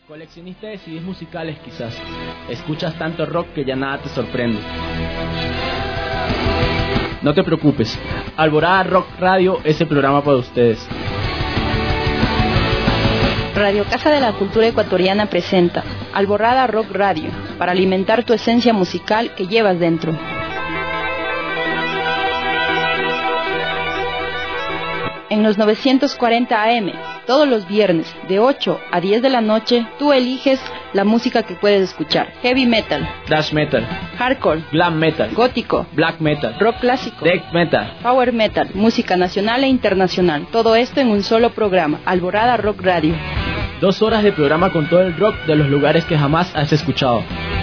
Coleccionista de CDs musicales quizás. Escuchas tanto rock que ya nada te sorprende. No te preocupes, Alborada Rock Radio es el programa para ustedes. Radio Casa de la Cultura Ecuatoriana presenta Alborada Rock Radio, para alimentar tu esencia musical que llevas dentro. En los 940 AM, todos los viernes, de 8 a 10 de la noche, tú eliges la música que puedes escuchar. Heavy metal, Thrash metal, hardcore, glam metal, gótico, black metal, rock clásico, death metal, power metal, música nacional e internacional. Todo esto en un solo programa, Alborada Rock Radio. 2 horas de programa con todo el rock de los lugares que jamás has escuchado.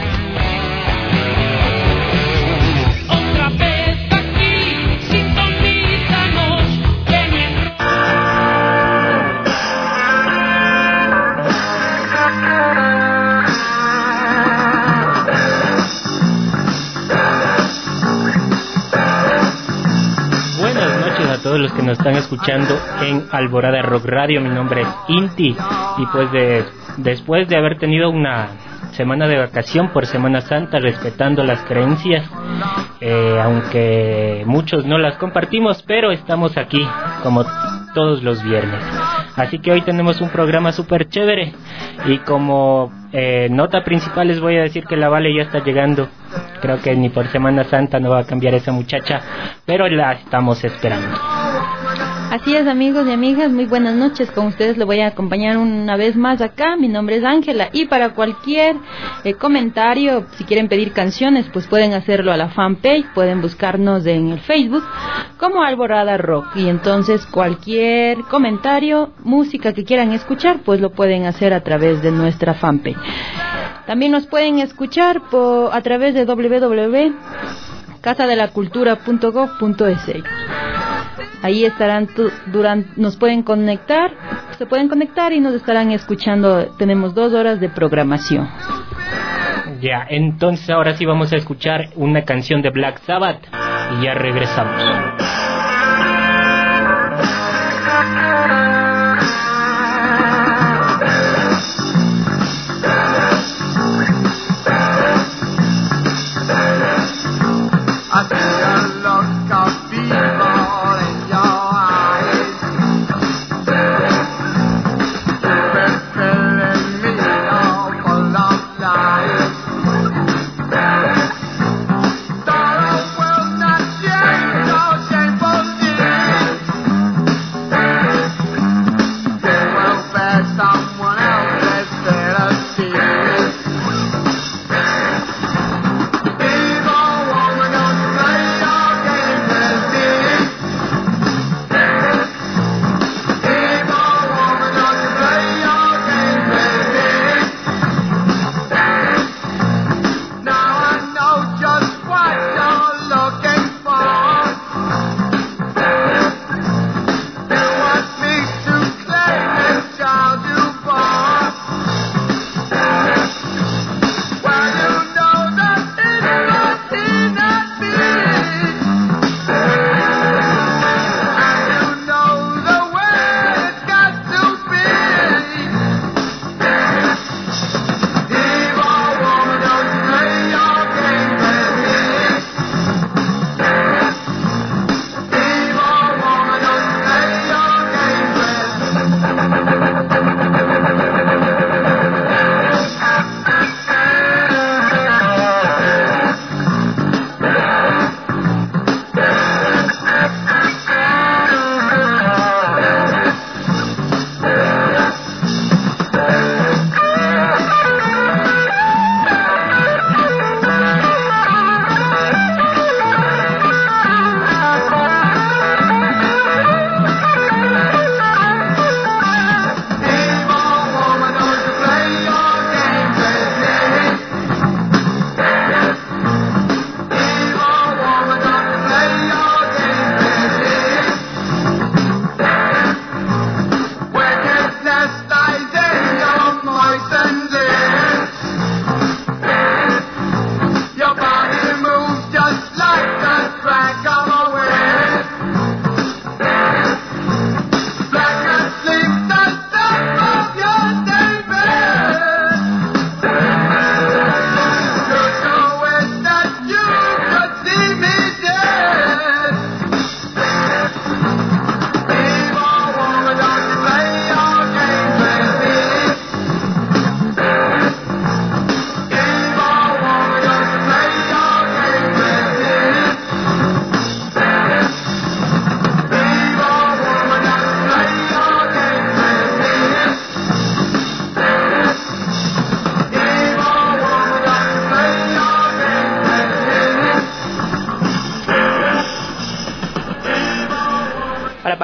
Todos los que nos están escuchando en Alborada Rock Radio. Mi nombre es Inti y pues después de haber tenido una semana de vacación por Semana Santa, respetando las creencias, aunque muchos no las compartimos, pero estamos aquí como todos los viernes. Así que hoy tenemos un programa súper chévere y como nota principal les voy a decir que la Vale ya está llegando. Creo que ni por Semana Santa no va a cambiar esa muchacha, pero la estamos esperando. Así es, amigos y amigas, muy buenas noches. Con ustedes le voy a acompañar una vez más acá. Mi nombre es Ángela y para cualquier comentario, si quieren pedir canciones, pues pueden hacerlo a la fanpage, pueden buscarnos en el Facebook como Alborada Rock, y entonces cualquier comentario, música que quieran escuchar, pues lo pueden hacer a través de nuestra fanpage. También nos pueden escuchar a través de www.casadelacultura.gov.es. Ahí estarán, nos pueden conectar, se pueden conectar y nos estarán escuchando. Tenemos 2 horas de programación. Ya, entonces ahora sí vamos a escuchar una canción de Black Sabbath y ya regresamos. Don't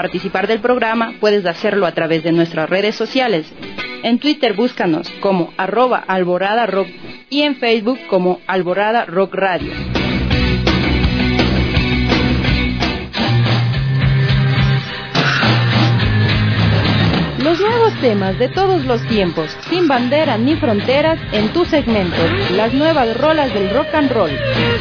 participar del programa, puedes hacerlo a través de nuestras redes sociales. En Twitter búscanos como @alboradarock y en Facebook como Alborada Rock Radio. Los nuevos temas de todos los tiempos, sin bandera ni fronteras, en tu segmento, las nuevas rolas del rock and roll.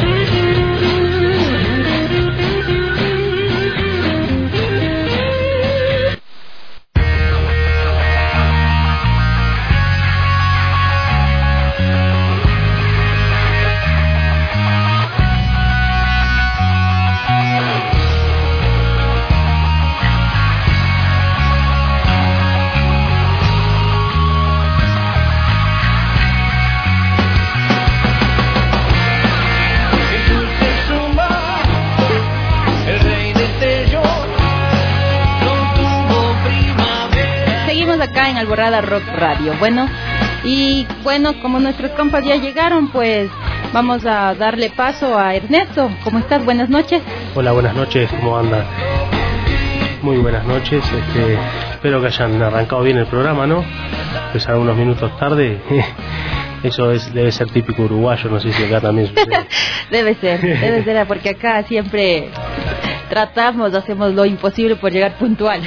Acá en Alborada Rock Radio. Bueno, como nuestros compas ya llegaron, pues vamos a darle paso a Ernesto. ¿Cómo estás? Buenas noches. Hola, buenas noches, ¿cómo andan? Muy buenas noches, espero que hayan arrancado bien el programa, ¿no? Pues algunos minutos tarde. Eso debe ser típico uruguayo, no sé si acá también sucede. Debe ser, porque acá siempre hacemos lo imposible por llegar puntual.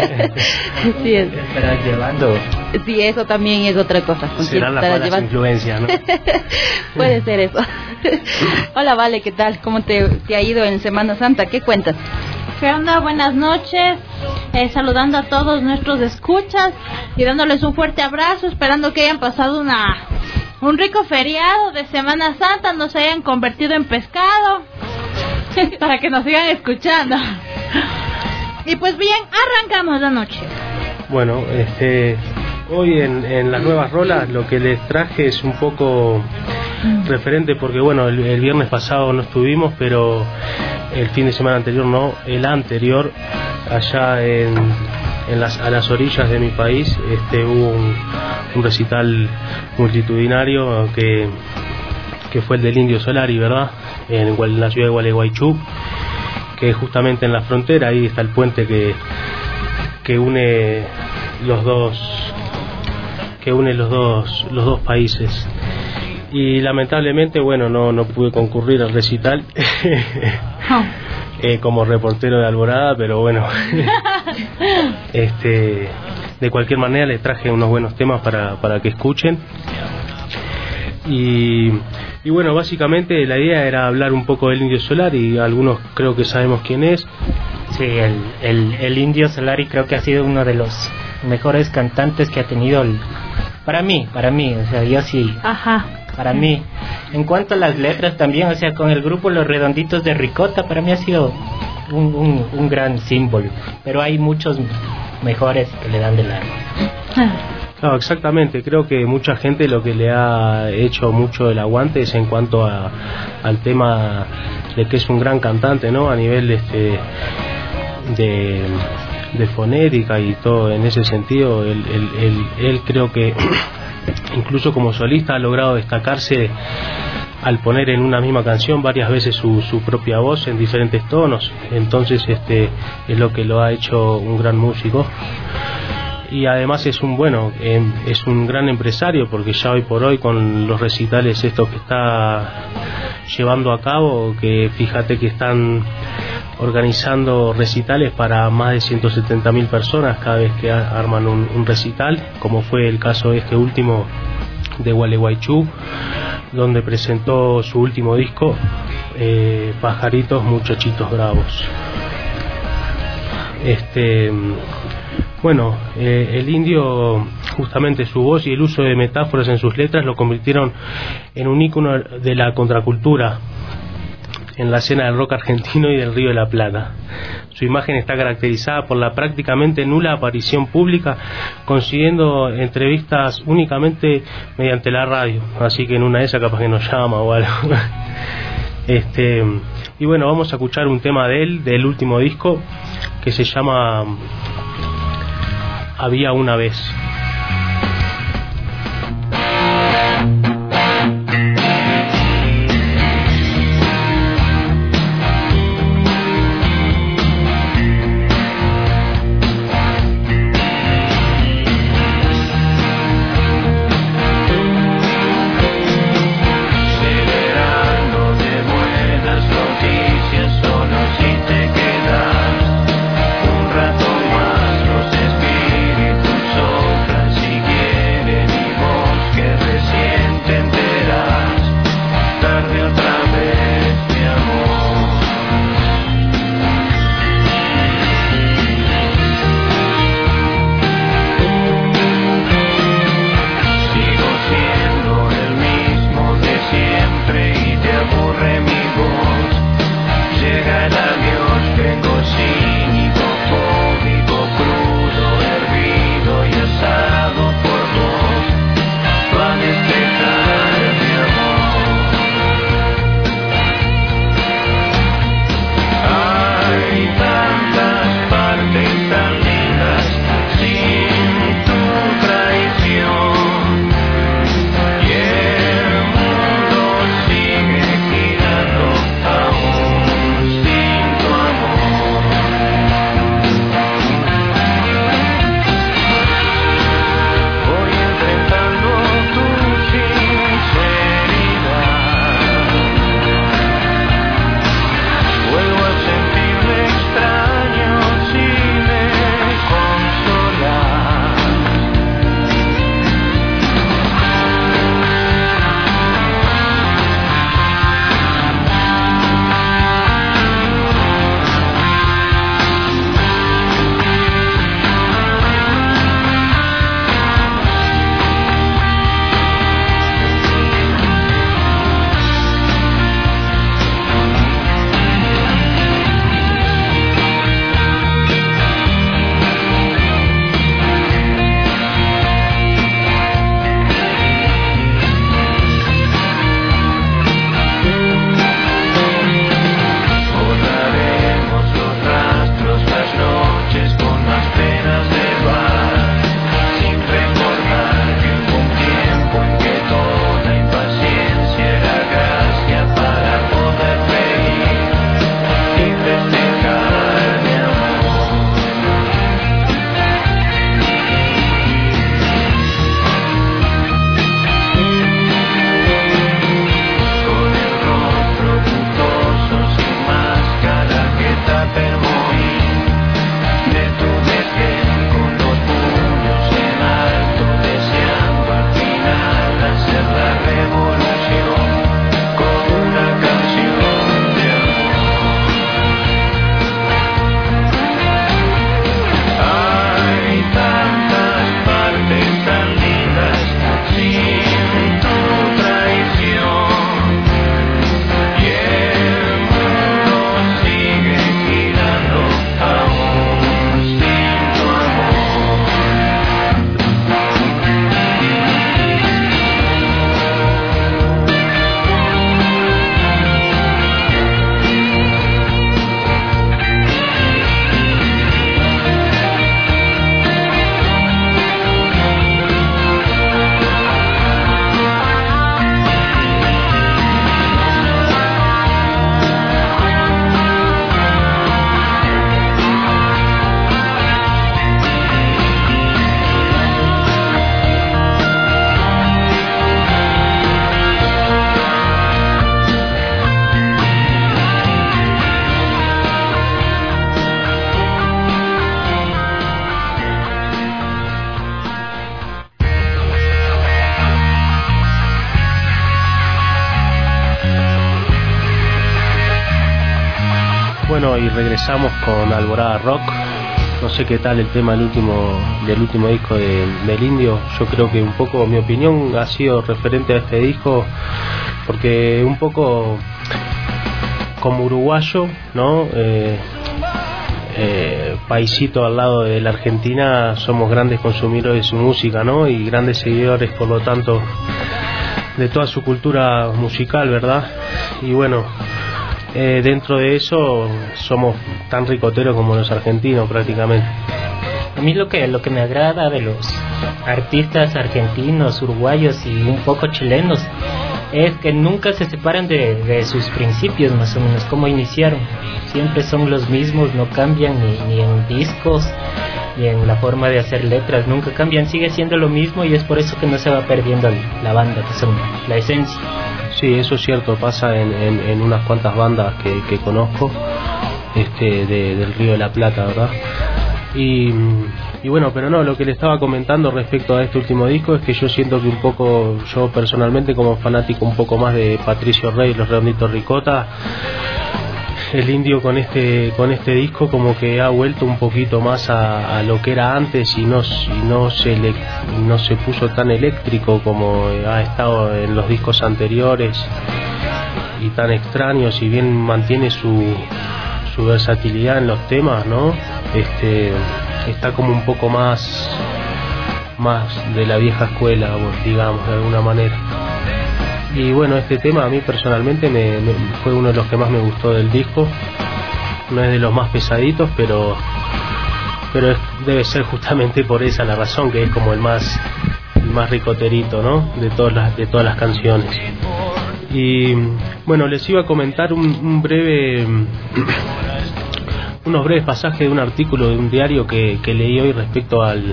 Sí, es. Estarás llevando. Sí, eso también es otra cosa. Serán las malas influencias, ¿no? Puede ser eso. Hola, Vale, ¿qué tal? ¿Cómo te ha ido en Semana Santa? ¿Qué cuentas? ¿Qué onda? Buenas noches, saludando a todos nuestros escuchas y dándoles un fuerte abrazo, esperando que hayan pasado un rico feriado de Semana Santa, no se hayan convertido en pescado, para que nos sigan escuchando. Y pues bien, arrancamos la noche. Bueno, hoy en las nuevas rolas lo que les traje es un poco referente, porque bueno, el viernes pasado no estuvimos, pero el fin de semana anterior no, el anterior, allá a las orillas de mi país, hubo un recital multitudinario que fue el del Indio Solari, ¿verdad? En la ciudad de Gualeguaychú, que justamente en la frontera, ahí está el puente que une los dos países. Y lamentablemente, bueno, no pude concurrir al recital como reportero de Alborada, pero bueno, de cualquier manera les traje unos buenos temas para que escuchen. Y bueno, básicamente la idea era hablar un poco del Indio Solari, algunos creo que sabemos quién es. Sí, el Indio Solari creo que ha sido uno de los mejores cantantes que ha tenido para mí, o sea, yo sí. Ajá. Para mí, en cuanto a las letras también, o sea, con el grupo Los Redonditos de Ricota, para mí ha sido un gran símbolo, pero hay muchos mejores que le dan de largo. No, exactamente, creo que mucha gente lo que le ha hecho mucho el aguante es en cuanto al tema de que es un gran cantante, ¿no? A nivel de fonética y todo, en ese sentido, él creo que incluso como solista ha logrado destacarse al poner en una misma canción varias veces su propia voz en diferentes tonos. Entonces es lo que lo ha hecho un gran músico, y además es un gran empresario, porque ya hoy por hoy con los recitales estos que está llevando a cabo, que fíjate que están organizando recitales para más de 170.000 personas cada vez que arman un recital, como fue el caso último de Gualeguaychú, donde presentó su último disco, Pajaritos, Muchachitos Bravos. Bueno, el Indio, justamente su voz y el uso de metáforas en sus letras lo convirtieron en un ícono de la contracultura en la escena del rock argentino y del Río de la Plata. Su imagen está caracterizada por la prácticamente nula aparición pública, consiguiendo entrevistas únicamente mediante la radio, así que en una de esas capaz que nos llama o algo. Y bueno, vamos a escuchar un tema de él, del último disco, que se llama Había una vez. bueno, y regresamos con Alborada Rock. No sé qué tal el tema del último disco del Indio. Yo creo que un poco mi opinión ha sido referente a este disco, porque un poco como uruguayo, ¿no? Paisito al lado de la Argentina, somos grandes consumidores de su música, ¿no? Y grandes seguidores, por lo tanto, de toda su cultura musical, ¿verdad? Y bueno, dentro de eso somos tan ricoteros como los argentinos prácticamente. A mí lo que me agrada de los artistas argentinos, uruguayos y un poco chilenos es que nunca se separan de sus principios, más o menos, como iniciaron. Siempre son los mismos, no cambian ni en discos ni en la forma de hacer letras, nunca cambian, sigue siendo lo mismo, y es por eso que no se va perdiendo la banda, que son la esencia. Sí, eso es cierto, pasa en unas cuantas bandas que conozco del Río de la Plata, ¿verdad? Y bueno, pero no, lo que le estaba comentando respecto a este último disco es que yo siento que un poco, yo personalmente como fanático un poco más de Patricio Rey, Los Redonditos Ricota, el Indio con este disco como que ha vuelto un poquito más a lo que era antes, y no se puso tan eléctrico como ha estado en los discos anteriores y tan extraño, si bien mantiene su versatilidad en los temas, ¿no? Está como un poco más de la vieja escuela, digamos, de alguna manera. Y bueno, este tema a mí personalmente fue uno de los que más me gustó del disco. No es de los más pesaditos, pero debe ser justamente por esa la razón, que es como el más ricoterito, ¿no? De todas las canciones. Y bueno, les iba a comentar unos breves pasajes de un artículo de un diario que leí hoy respecto al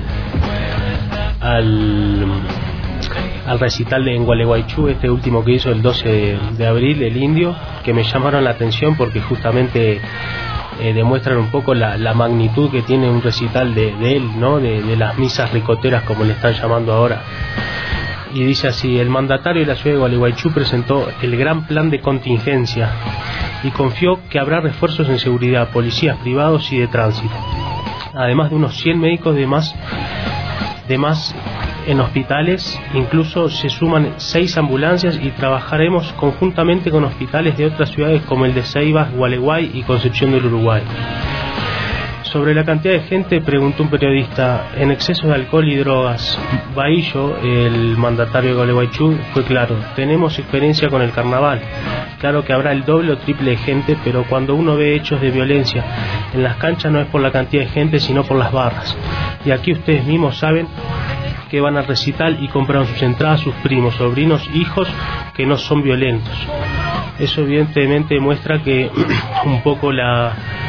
recital en Gualeguaychú, este último que hizo el 12 de abril, el Indio, que me llamaron la atención porque justamente demuestran un poco la magnitud que tiene un recital de él, ¿no? De las misas ricoteras, como le están llamando ahora. Y dice así: el mandatario de la ciudad de Gualeguaychú presentó el gran plan de contingencia y confió que habrá refuerzos en seguridad, policías privados y de tránsito, además de unos 100 médicos de más en hospitales. Incluso se suman 6 ambulancias y trabajaremos conjuntamente con hospitales de otras ciudades como el de Ceibas, Gualeguay y Concepción del Uruguay. Sobre la cantidad de gente, preguntó un periodista: en exceso de alcohol y drogas. Bahillo, el mandatario de Gualeguaychú, fue claro: tenemos experiencia con el carnaval. Claro que habrá el doble o triple de gente, pero cuando uno ve hechos de violencia en las canchas no es por la cantidad de gente, sino por las barras. Y aquí ustedes mismos saben que van al recital y compraron sus entradas sus primos, sobrinos, hijos que no son violentos. Eso evidentemente muestra que un poco la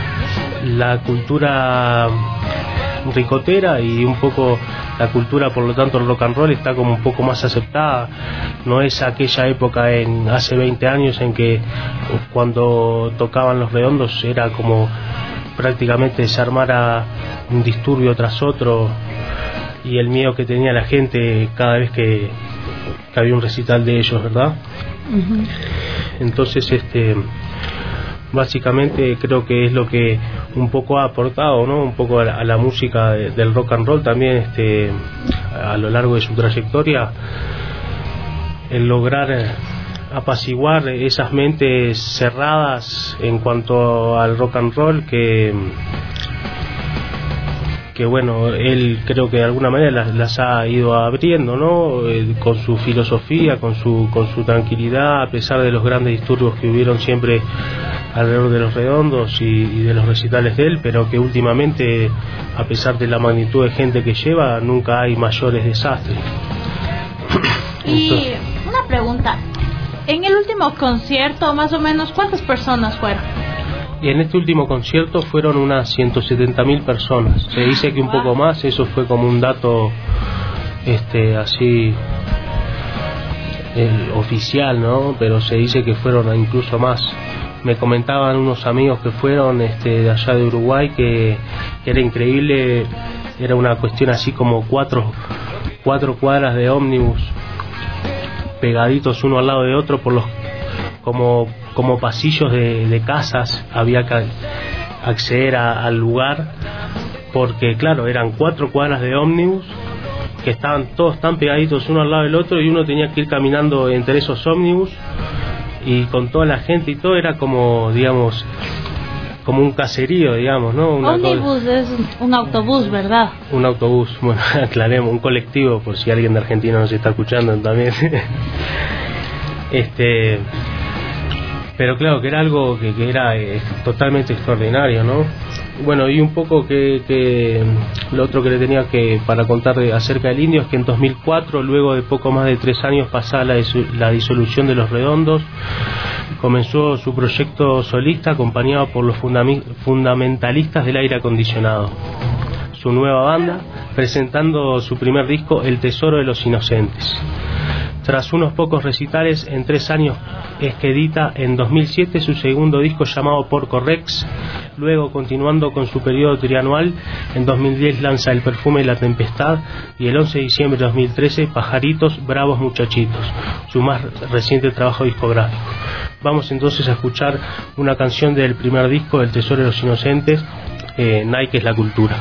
cultura ricotera y un poco la cultura, por lo tanto el rock and roll, está como un poco más aceptada. No es aquella época hace 20 años en que cuando tocaban Los Redondos era como prácticamente se armara un disturbio tras otro, y el miedo que tenía la gente cada vez que había un recital de ellos, ¿verdad? Uh-huh. Entonces básicamente creo que es lo que un poco ha aportado, ¿no? Un poco a la música del rock and roll también, a lo largo de su trayectoria, el lograr apaciguar esas mentes cerradas en cuanto al rock and roll que bueno, él creo que de alguna manera las ha ido abriendo, ¿no? Con su filosofía, con su tranquilidad, a pesar de los grandes disturbios que hubieron siempre alrededor de Los Redondos y de los recitales de él, pero que últimamente, a pesar de la magnitud de gente que lleva, nunca hay mayores desastres. Y una pregunta: en el último concierto, más o menos, ¿cuántas personas fueron? Y en este último concierto fueron unas 170.000 personas. Se dice que un poco más, eso fue como un dato así oficial, ¿no? Pero se dice que fueron incluso más. Me comentaban unos amigos que fueron de allá de Uruguay que era increíble, era una cuestión así como cuatro cuadras de ómnibus pegaditos uno al lado de otro por los como pasillos de casas, había acceder al lugar, porque claro, eran 4 cuadras de ómnibus que estaban todos tan pegaditos uno al lado del otro, y uno tenía que ir caminando entre esos ómnibus y con toda la gente y todo. Era como, digamos, como un caserío, digamos, ¿no? Ómnibus es un autobús, ¿verdad? Un autobús, bueno, aclaremos, un colectivo, por si alguien de Argentina nos está escuchando también. Pero claro, que era algo que era totalmente extraordinario, ¿no? Bueno, y un poco que lo otro que le tenía que para contar acerca del Indio es que en 2004, luego de poco más de 3 años pasada la disolución de Los Redondos, comenzó su proyecto solista acompañado por los fundamentalistas del aire acondicionado, su nueva banda, presentando su primer disco, El Tesoro de los Inocentes. Tras unos pocos recitales en 3 años, es que edita en 2007 su segundo disco llamado Porco Rex. Luego, continuando con su periodo trianual, en 2010 lanza El Perfume de la Tempestad, y el 11 de diciembre de 2013 Pajaritos, Bravos Muchachitos, su más reciente trabajo discográfico. Vamos entonces a escuchar una canción del primer disco, El Tesoro de los Inocentes, Nike es la cultura.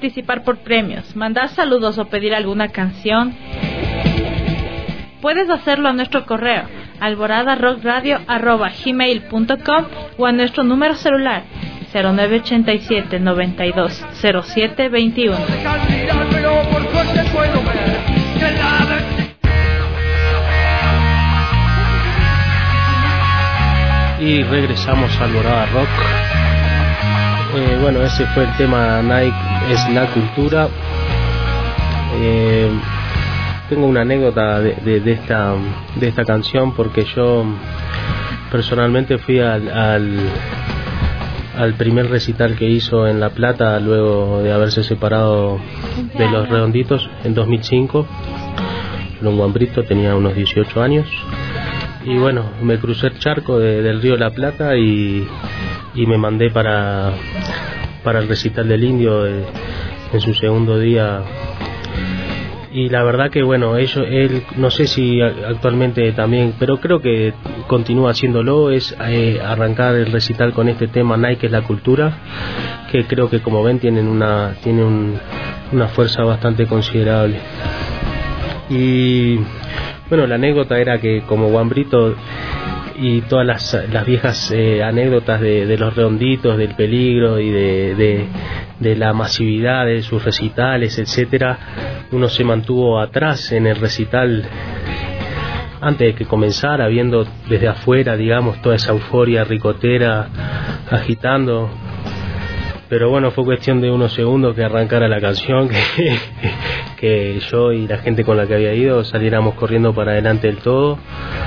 participar por premios, mandar saludos o pedir alguna canción, puedes hacerlo a nuestro correo alboradarockradio@gmail.com o a nuestro número celular 0987 92 07 21. Y regresamos a Alborada Rock. Bueno, ese fue el tema Nike es la cultura. Tengo una anécdota de esta canción, porque yo personalmente fui al primer recital que hizo en La Plata luego de haberse separado de Los Redonditos en 2005. En Guambrito, tenía unos 18 años. Y bueno, me crucé el charco del río La Plata y me mandé para el recital del Indio en su segundo día. Y la verdad que bueno, él no sé si actualmente también, pero creo que continúa haciéndolo, es arrancar el recital con este tema Nike es la cultura, que creo que como ven tiene una fuerza bastante considerable. Y bueno, la anécdota era que como Guambrito y todas las viejas anécdotas de Los Redonditos, del peligro y de la masividad de sus recitales, etcétera, uno se mantuvo atrás en el recital antes de que comenzara, viendo desde afuera, digamos, toda esa euforia ricotera agitando. Pero bueno, fue cuestión de unos segundos que arrancara la canción, que yo y la gente con la que había ido saliéramos corriendo para adelante del todo,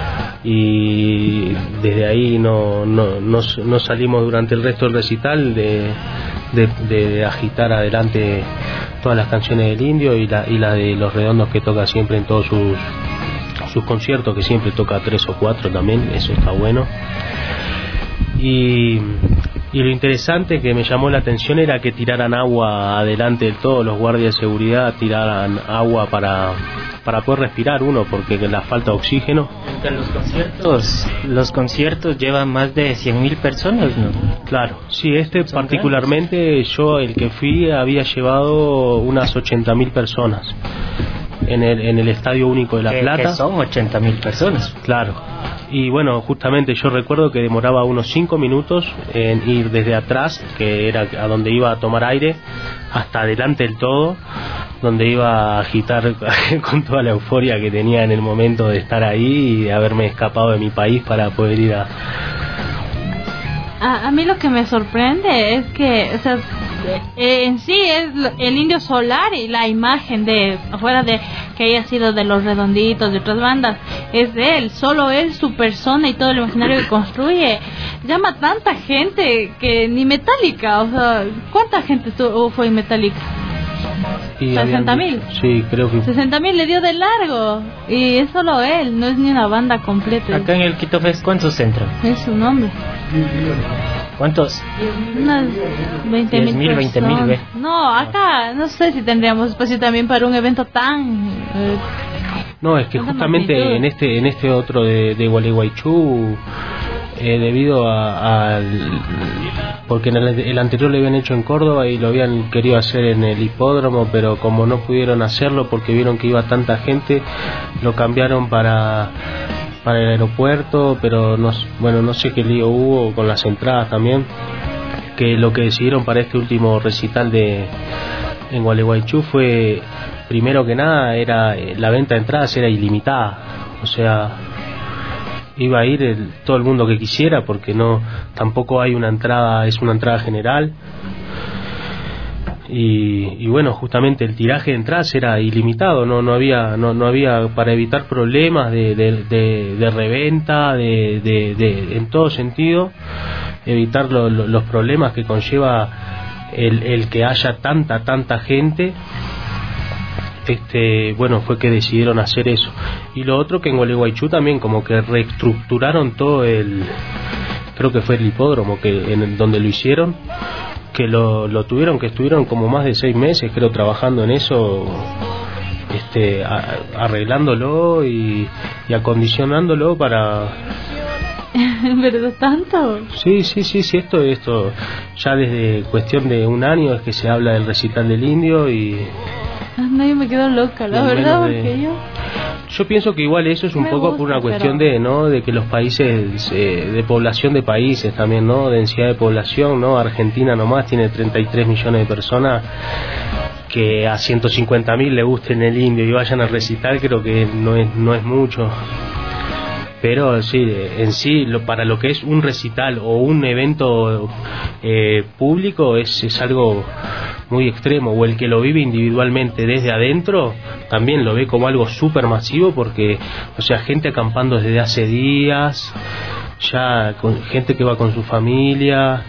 y desde ahí no salimos durante el resto del recital de agitar adelante todas las canciones del Indio y la de Los Redondos, que toca siempre en todos sus conciertos, que siempre toca 3 o 4 también, eso está bueno. Y lo interesante que me llamó la atención era que tiraran agua adelante del todo, los guardias de seguridad tiraran agua para poder respirar uno, porque la falta de oxígeno. Los conciertos llevan más de 100.000 personas, ¿no? Claro, sí, particularmente yo, el que fui, había llevado unas 80.000 personas en el Estadio Único de La Plata. Que son 80.000 personas. Claro. Y bueno, justamente yo recuerdo que demoraba unos 5 minutos en ir desde atrás, que era a donde iba a tomar aire, hasta adelante del todo, donde iba a agitar con toda la euforia que tenía en el momento de estar ahí y de haberme escapado de mi país para poder ir a mí lo que me sorprende es que, o sea, en sí es el Indio Solari y la imagen de afuera de que haya sido de Los Redonditos, de otras bandas, es de él, solo él, su persona y todo el imaginario que construye, llama a tanta gente que ni Metallica, o sea, ¿cuánta gente fue en Metallica? 60.000. Sí, creo que 60.000 le dio de largo, y es solo él, no es ni una banda completa. Acá en el Quito Fest, ¿cuántos entran? Es su nombre. ¿Cuántos? Unas 20.000 20.000. No, acá no sé si tendríamos espacio también para un evento tan... No, es que justamente en este otro de Gualeguaychú, debido porque en el anterior lo habían hecho en Córdoba y lo habían querido hacer en el hipódromo, pero como no pudieron hacerlo porque vieron que iba tanta gente, lo cambiaron para el aeropuerto, pero no sé qué lío hubo con las entradas también, que lo que decidieron para este último recital en Gualeguaychú fue, primero que nada, era la venta de entradas era ilimitada, o sea, iba a ir todo el mundo que quisiera, porque tampoco hay una entrada, es una entrada general. Y bueno, justamente el tiraje de entradas era ilimitado, no había para evitar problemas de reventa, en todo sentido, evitar los problemas que conlleva el que haya tanta gente. Bueno, fue que decidieron hacer eso. Y lo otro, que en Gualeguaychú también como que reestructuraron todo creo que fue el hipódromo donde lo hicieron, que estuvieron como más de 6 meses, creo, trabajando en eso, arreglándolo y acondicionándolo para En verdad, tanto. Sí, esto ya desde cuestión de un año es que se habla del recital del Indio y... No, yo me quedo loca, la verdad, porque yo pienso que igual eso es un poco por una cuestión de que los países, de población de países también, ¿no? Densidad de población, ¿no? Argentina nomás tiene 33 millones de personas, que a 150.000 le gusten el Indio y vayan a recitar, creo que no es mucho. Pero sí, en sí, para lo que es un recital o un evento público es algo muy extremo, o el que lo vive individualmente desde adentro también lo ve como algo súper masivo, porque, o sea, gente acampando desde hace días, ya con gente que va con su familia,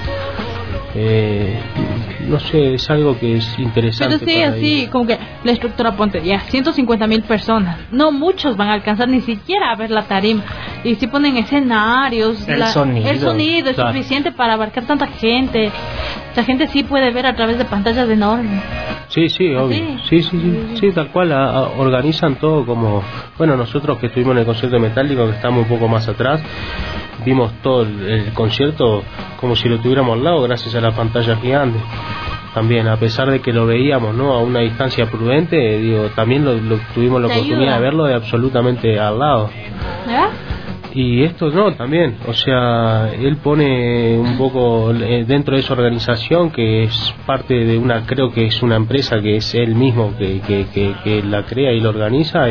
no sé, es algo que es interesante. Pero sí, así, como que la estructura, ponte ya, 150.000 personas. No muchos van a alcanzar ni siquiera a ver la tarima. Y si ponen escenarios, el sonido es suficiente para abarcar tanta gente. La gente sí puede ver a través de pantallas enormes. Sí, obvio. Sí, tal cual. Organizan todo como... Bueno, nosotros que estuvimos en el concierto Metálico, que estamos un poco más atrás, vimos todo el concierto como si lo tuviéramos al lado, gracias a la pantalla gigante. También, a pesar de que lo veíamos, ¿no?, a una distancia prudente, digo, también tuvimos la oportunidad de verlo de absolutamente al lado. Y esto no, también, o sea, él pone un poco dentro de esa organización, que es parte de una, creo que es una empresa que es él mismo que la crea y la organiza,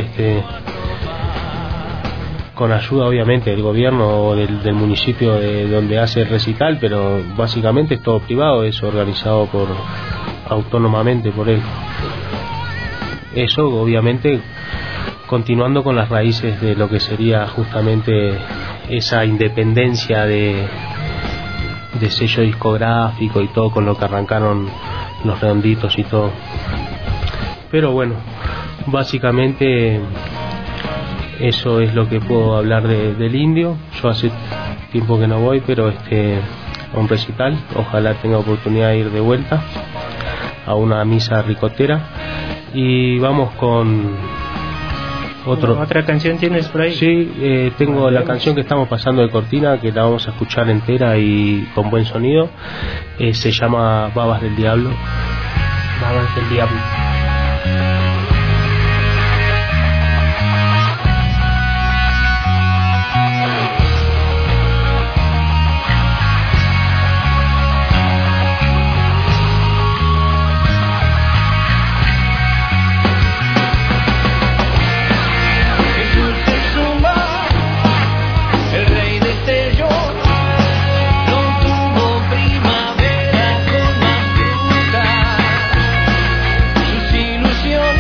con ayuda obviamente del gobierno o del municipio de donde hace el recital, pero básicamente es todo privado, es organizado autónomamente por él. Eso obviamente continuando con las raíces de lo que sería justamente esa independencia de sello discográfico y todo, con lo que arrancaron los Redonditos y todo. Pero bueno, básicamente eso es lo que puedo hablar del Indio. Yo hace tiempo que no voy, pero a un recital, ojalá tenga oportunidad de ir de vuelta a una misa ricotera. Y vamos con ¿Otra canción tienes por ahí? Sí, tengo la canción que estamos pasando de cortina, que la vamos a escuchar entera y con buen sonido. Se llama Babas del Diablo. Babas del Diablo. Sus ilusiones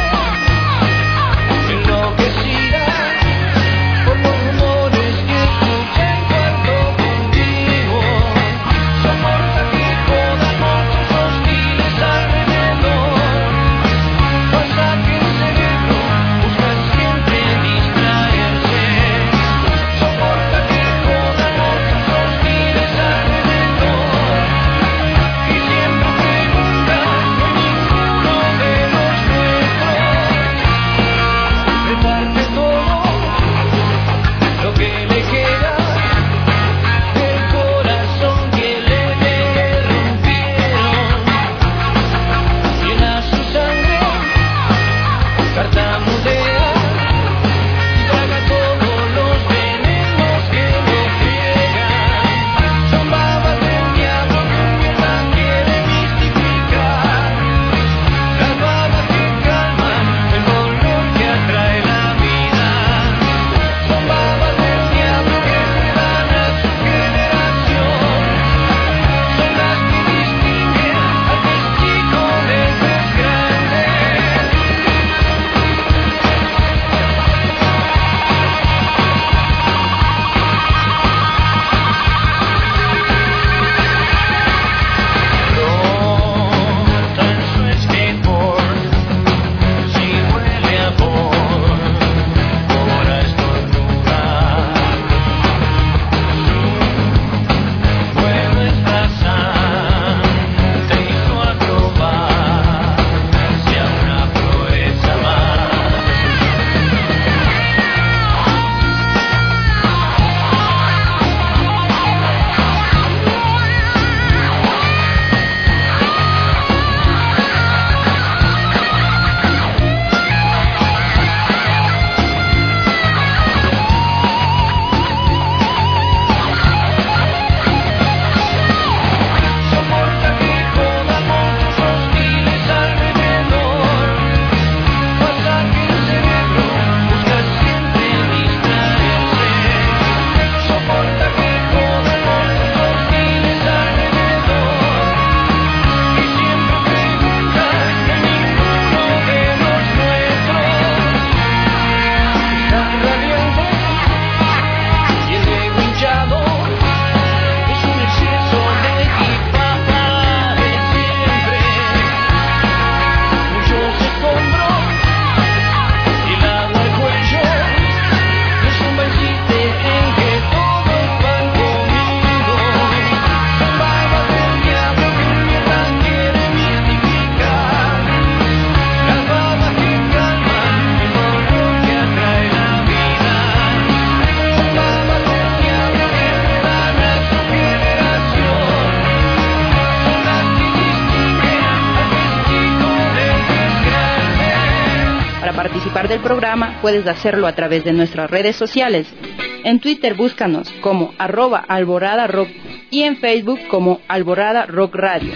participar del programa, puedes hacerlo a través de nuestras redes sociales. En Twitter búscanos como @alboradarock y en Facebook como Alborada Rock Radio.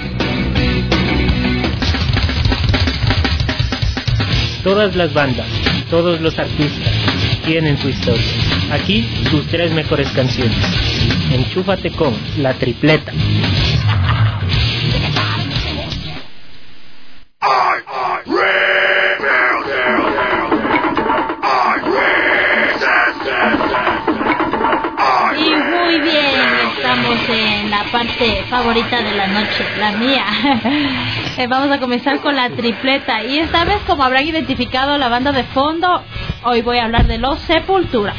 Todas las bandas, todos los artistas tienen su historia. Aquí sus 3 mejores canciones. Enchúfate con La Tripleta. Y muy bien, estamos en la parte favorita de la noche, la mía. Vamos a comenzar con La Tripleta. Y esta vez, como habrán identificado la banda de fondo, hoy voy a hablar de Los Sepultura.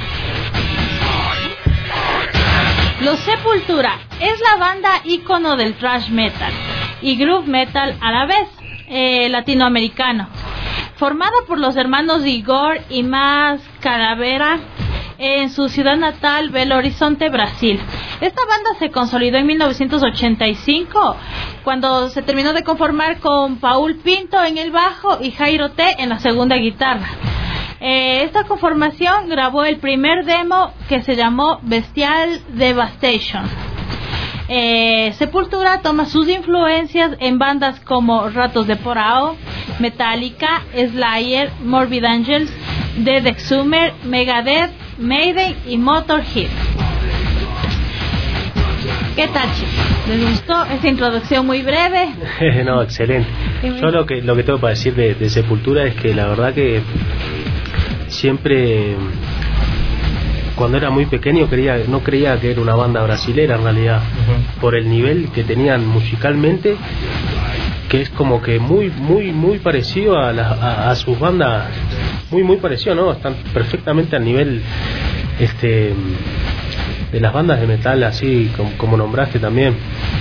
Los Sepultura es la banda ícono del thrash metal y groove metal a la vez, latinoamericano, formada por los hermanos Igor y Mas Calavera en su ciudad natal, Belo Horizonte, Brasil. Esta banda se consolidó en 1985, cuando se terminó de conformar con Paul Pinto en el bajo y Jairo T en la segunda guitarra. Esta conformación grabó el primer demo, que se llamó Bestial Devastation. Sepultura toma sus influencias en bandas como Ratos de Porao, Metallica, Slayer, Morbid Angel, Dead Exhumer, Megadeth, Mayday y Motorhead. ¿Qué tal, chicos? ¿Les gustó esta introducción muy breve? No, excelente. Yo lo que tengo para decir de Sepultura es que la verdad que siempre, cuando era muy pequeño, no creía que era una banda brasilera en realidad, por el nivel que tenían musicalmente, que es como que muy parecido a sus bandas, muy parecido, ¿no? Están perfectamente al nivel de las bandas de metal, así como nombraste también.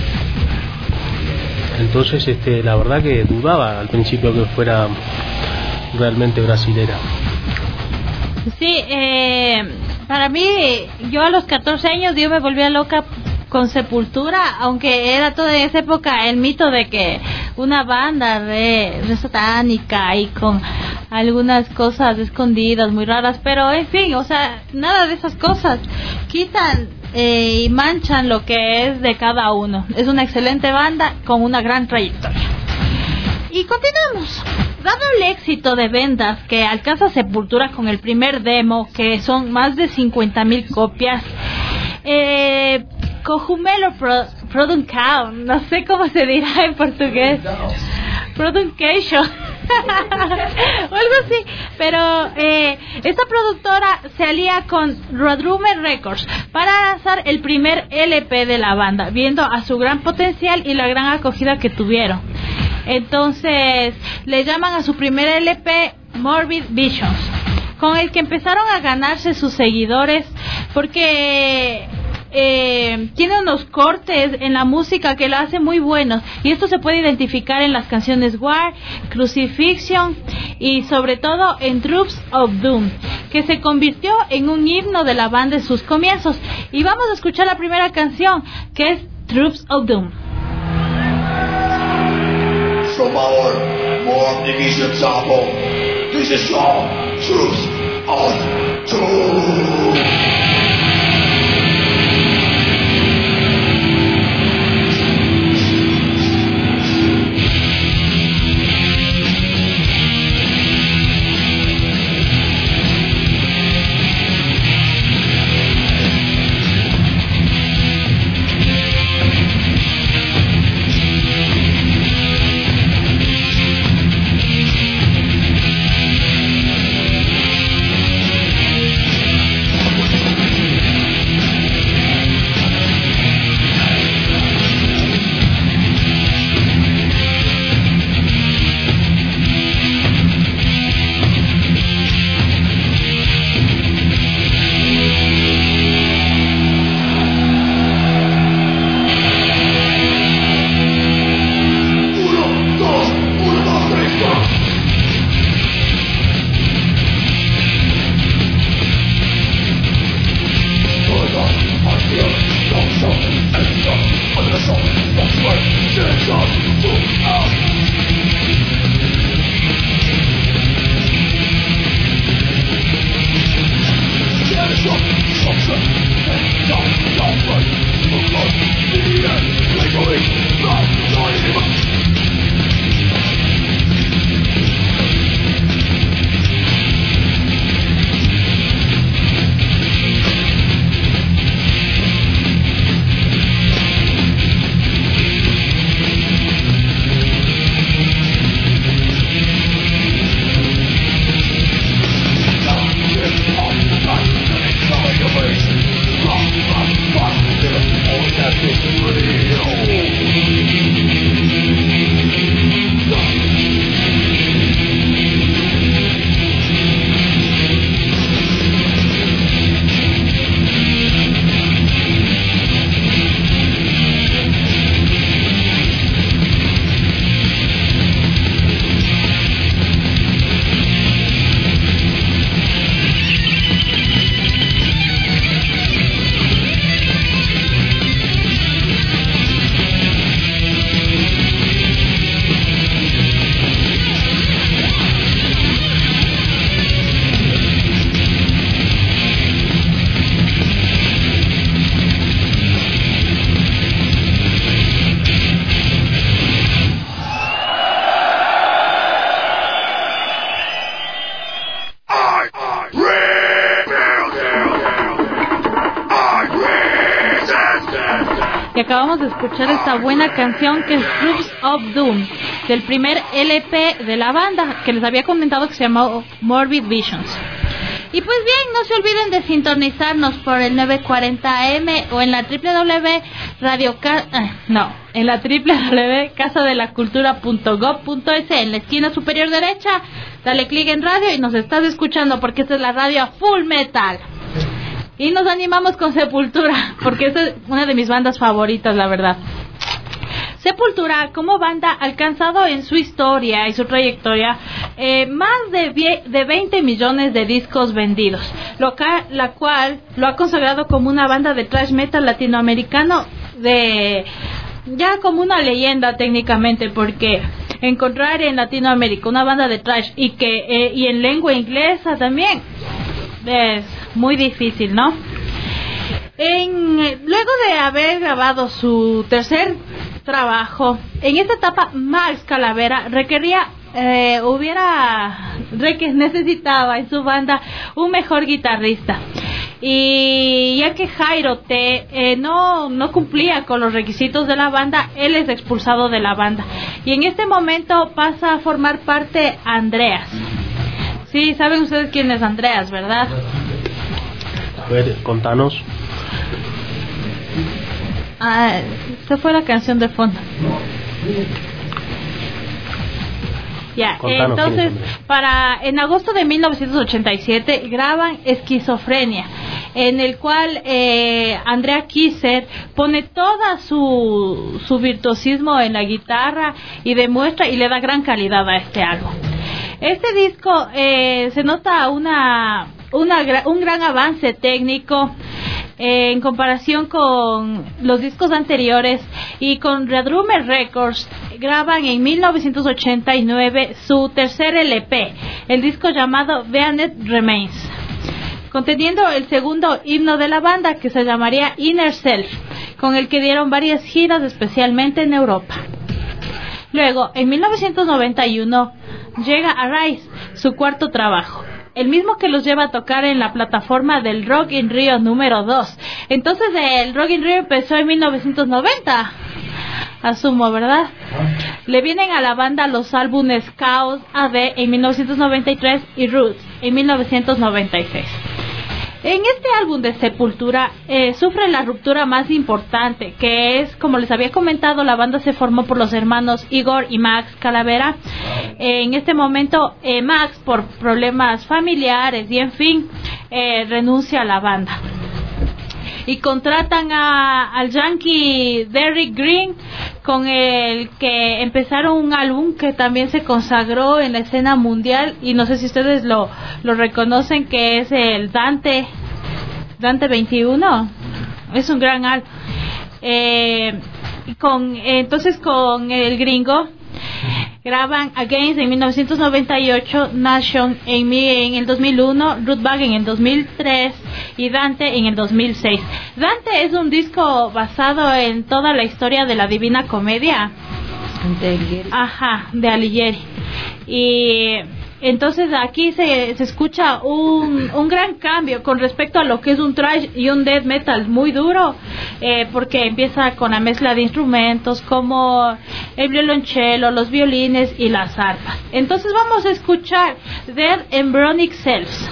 Entonces la verdad que dudaba al principio que fuera realmente brasilera. Sí, para mí, yo a los 14 años yo me volvía loca con Sepultura, aunque era toda esa época el mito de que una banda de satánica y con algunas cosas escondidas muy raras, pero en fin, o sea, nada de esas cosas quitan y manchan lo que es de cada uno. Es una excelente banda con una gran trayectoria. Y continuamos. Dado el éxito de ventas que alcanza Sepultura con el primer demo, que son más de 50,000 copias, Cojumelo Production, no sé cómo se dirá en portugués, Production o algo así, pero esta productora se alía con Roadrunner Records para lanzar el primer LP de la banda, viendo a su gran potencial y la gran acogida que tuvieron. Entonces le llaman a su primer LP Morbid Visions, con el que empezaron a ganarse sus seguidores, porque tiene unos cortes en la música que lo hacen muy buenos, y esto se puede identificar en las canciones War, Crucifixion y sobre todo en Troops of Doom, que se convirtió en un himno de la banda en sus comienzos. Y vamos a escuchar la primera canción, que es Troops of Doom. From our Mob Division sample, this is your Troops of Doom. y acabamos de escuchar esta buena canción que es Troops of Doom, del primer LP de la banda, que les había comentado que se llamó Morbid Visions. Y pues bien, no se olviden de sintonizarnos por el 940 AM o en la www.casadelacultura.gov.es, en la esquina superior derecha, dale clic en radio y nos estás escuchando, porque esta es la radio Full Metal. Y nos animamos con Sepultura, porque esta es una de mis bandas favoritas, la verdad. Sepultura, como banda, ha alcanzado en su historia y su trayectoria más de 20 millones de discos vendidos, la cual lo ha consagrado como una banda de thrash metal latinoamericano ya como una leyenda técnicamente, porque encontrar en Latinoamérica una banda de thrash y en lengua inglesa también es muy difícil, ¿no? Luego de haber grabado su tercer trabajo, en esta etapa Max Calavera necesitaba en su banda un mejor guitarrista, y ya que Jairo T no cumplía con los requisitos de la banda, él es expulsado de la banda, y en este momento pasa a formar parte Andreas. Sí, saben ustedes quién es Andreas, ¿verdad? A ver, contanos. Esta fue la canción de fondo. Ya, entonces, en agosto de 1987 graban Esquizofrenia, en el cual Andrea Kisser pone toda su virtuosismo en la guitarra y demuestra y le da gran calidad a este álbum. Este disco se nota un gran avance técnico en comparación con los discos anteriores, y con Red Rumor Records graban en 1989 su tercer LP, el disco llamado Beneath Remains, conteniendo el segundo himno de la banda, que se llamaría Inner Self, con el que dieron varias giras, especialmente en Europa. Luego, en 1991 llega Arise, su cuarto trabajo, el mismo que los lleva a tocar en la plataforma del Rock in Rio número 2. Entonces el Rock in Rio empezó en 1990, asumo, ¿verdad? Le vienen a la banda los álbumes Chaos AD en 1993 y Roots en 1996. En este álbum de Sepultura sufre la ruptura más importante, que es, como les había comentado, la banda se formó por los hermanos Igor y Max Calavera. En este momento Max, por problemas familiares y en fin, renuncia a la banda y contratan al yankee Derrick Green, con el que empezaron un álbum que también se consagró en la escena mundial, y no sé si ustedes lo reconocen, que es el Dante 21. Es un gran álbum. Entonces con el gringo graban Against en 1998, Nation en el 2001, Rootback en el 2003 y Dante en el 2006. Dante es un disco basado en toda la historia de la Divina Comedia de Alighieri. Y entonces aquí se escucha un gran cambio con respecto a lo que es un thrash y un death metal muy duro, porque empieza con la mezcla de instrumentos como el violonchelo, los violines y las arpas. Entonces vamos a escuchar Dead Embryonic Selves.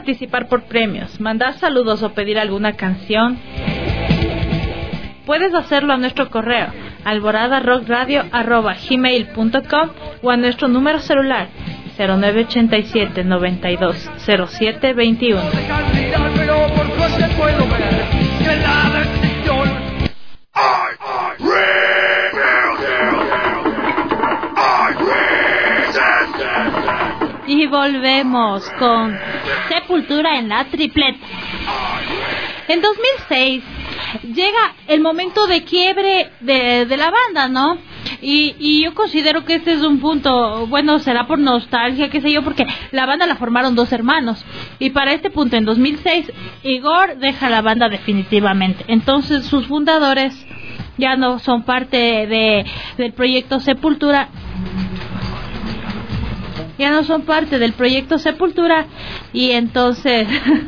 participar por premios, mandar saludos o pedir alguna canción, puedes hacerlo a nuestro correo alboradarockradio@gmail.com o a nuestro número celular 0987 92 07 21. Y volvemos con Sepultura en la tripleta. En 2006 llega el momento de quiebre de la banda, ¿no? Y yo considero que este es un punto, bueno, será por nostalgia, qué sé yo, porque la banda la formaron dos hermanos. Y para este punto, en 2006, Igor deja la banda definitivamente. Entonces sus fundadores ya no son parte del proyecto Sepultura. Ya no son parte del proyecto Sepultura y entonces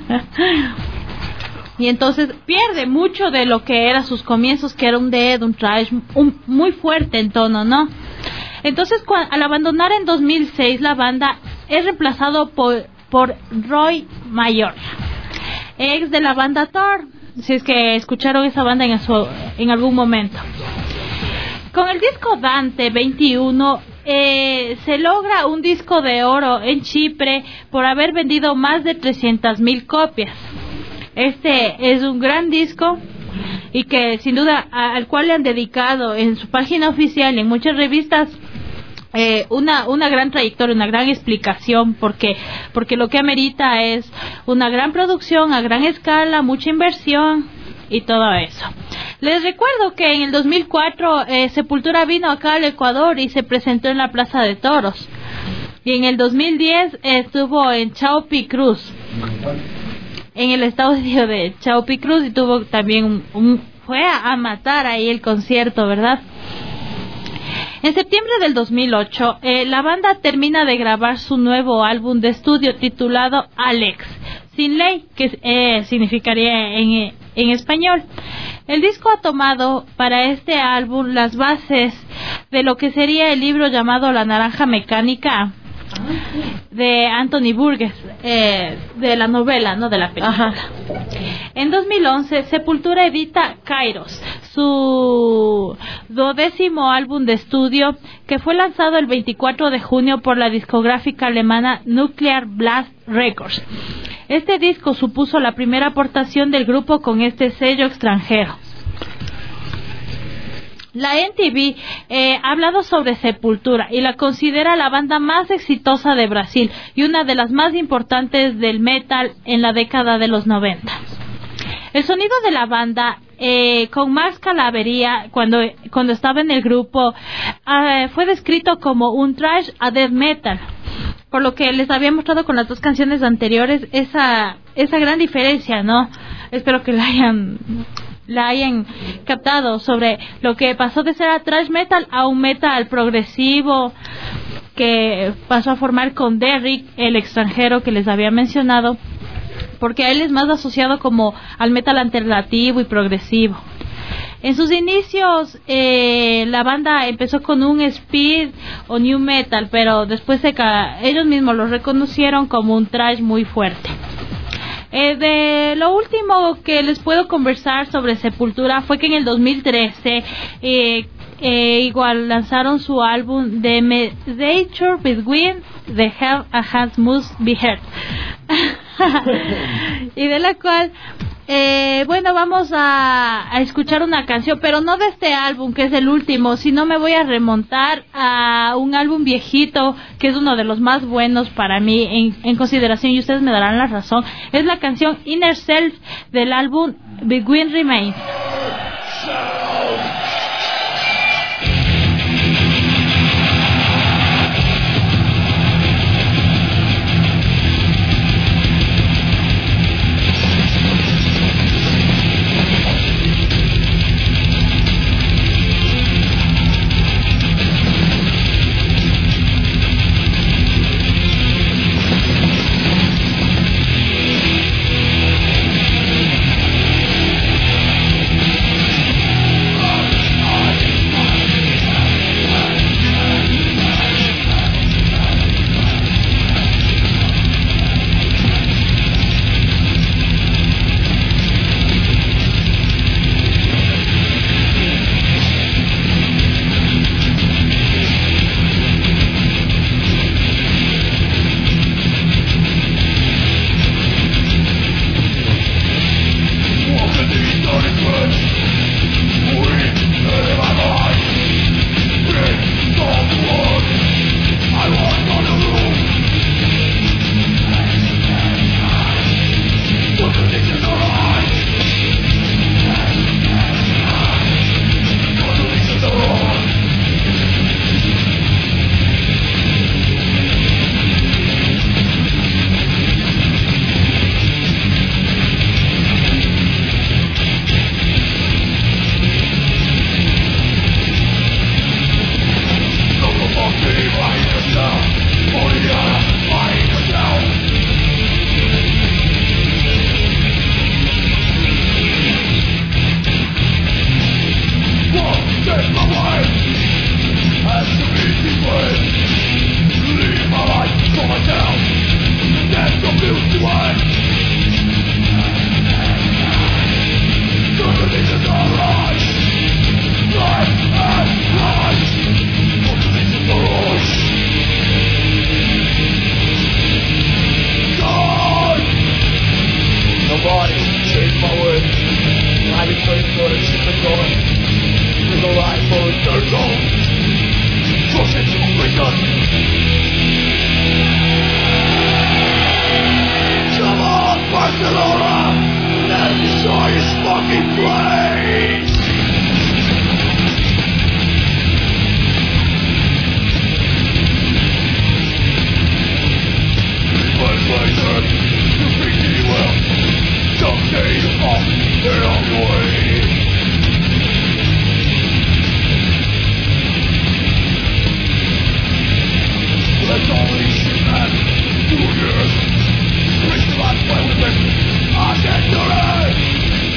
pierde mucho de lo que era sus comienzos, que era un death, un thrash muy fuerte en tono, ¿no? Entonces al abandonar en 2006 la banda es reemplazado por Roy Mayor, ex de la banda Thor, si es que escucharon esa banda en algún momento. Con el disco Dante 21 se logra un disco de oro en Chipre por haber vendido más de 300,000 copias. Este es un gran disco y que sin duda al cual le han dedicado en su página oficial y en muchas revistas una gran trayectoria, una gran explicación, porque lo que amerita es una gran producción a gran escala, mucha inversión y todo eso. Les recuerdo que en el 2004 Sepultura vino acá al Ecuador y se presentó en la Plaza de Toros. Y en el 2010 estuvo en Chaupicruz, en el estadio de Chaupicruz, y tuvo también fue a matar ahí el concierto, ¿verdad? En septiembre del 2008, la banda termina de grabar su nuevo álbum de estudio titulado Alex, sin ley, que significaría en español. El disco ha tomado para este álbum las bases de lo que sería el libro llamado La Naranja Mecánica de Anthony Burgess, de la novela, no de la película. Ajá. En 2011 Sepultura edita Kairos, su 12º álbum de estudio, que fue lanzado el 24 de junio por la discográfica alemana Nuclear Blast Records. Este disco supuso la primera aportación del grupo con este sello extranjero. La MTV ha hablado sobre Sepultura y la considera la banda más exitosa de Brasil y una de las más importantes del metal en la década de los 90. El sonido de la banda, con Max Calavería, cuando estaba en el grupo, fue descrito como un thrash a death metal. Por lo que les había mostrado con las dos canciones anteriores esa gran diferencia, ¿no? Espero que la hayan captado sobre lo que pasó de ser a thrash metal a un metal progresivo que pasó a formar con Derrick, el extranjero que les había mencionado, porque a él es más asociado como al metal alternativo y progresivo. En sus inicios la banda empezó con un speed o new metal, pero después ellos mismos lo reconocieron como un thrash muy fuerte. De lo último que les puedo conversar sobre Sepultura fue que en el 2013 igual lanzaron su álbum The Mediator Between the Hell and Must Be Heard y de la cual bueno, vamos a escuchar una canción, pero no de este álbum que es el último, sino me voy a remontar a un álbum viejito que es uno de los más buenos para mí en consideración, y ustedes me darán la razón. Es la canción Inner Self del álbum Between Remains. changed my ways. I've been waiting for the ship to go. There's no life for it, there's no trust in completion. Come on, Barcelona! Let's destroy this fucking place! But later, you think you will. Someday you fall in on the way. Let's only shoot at 2 years. Reach the last president. I can't do it.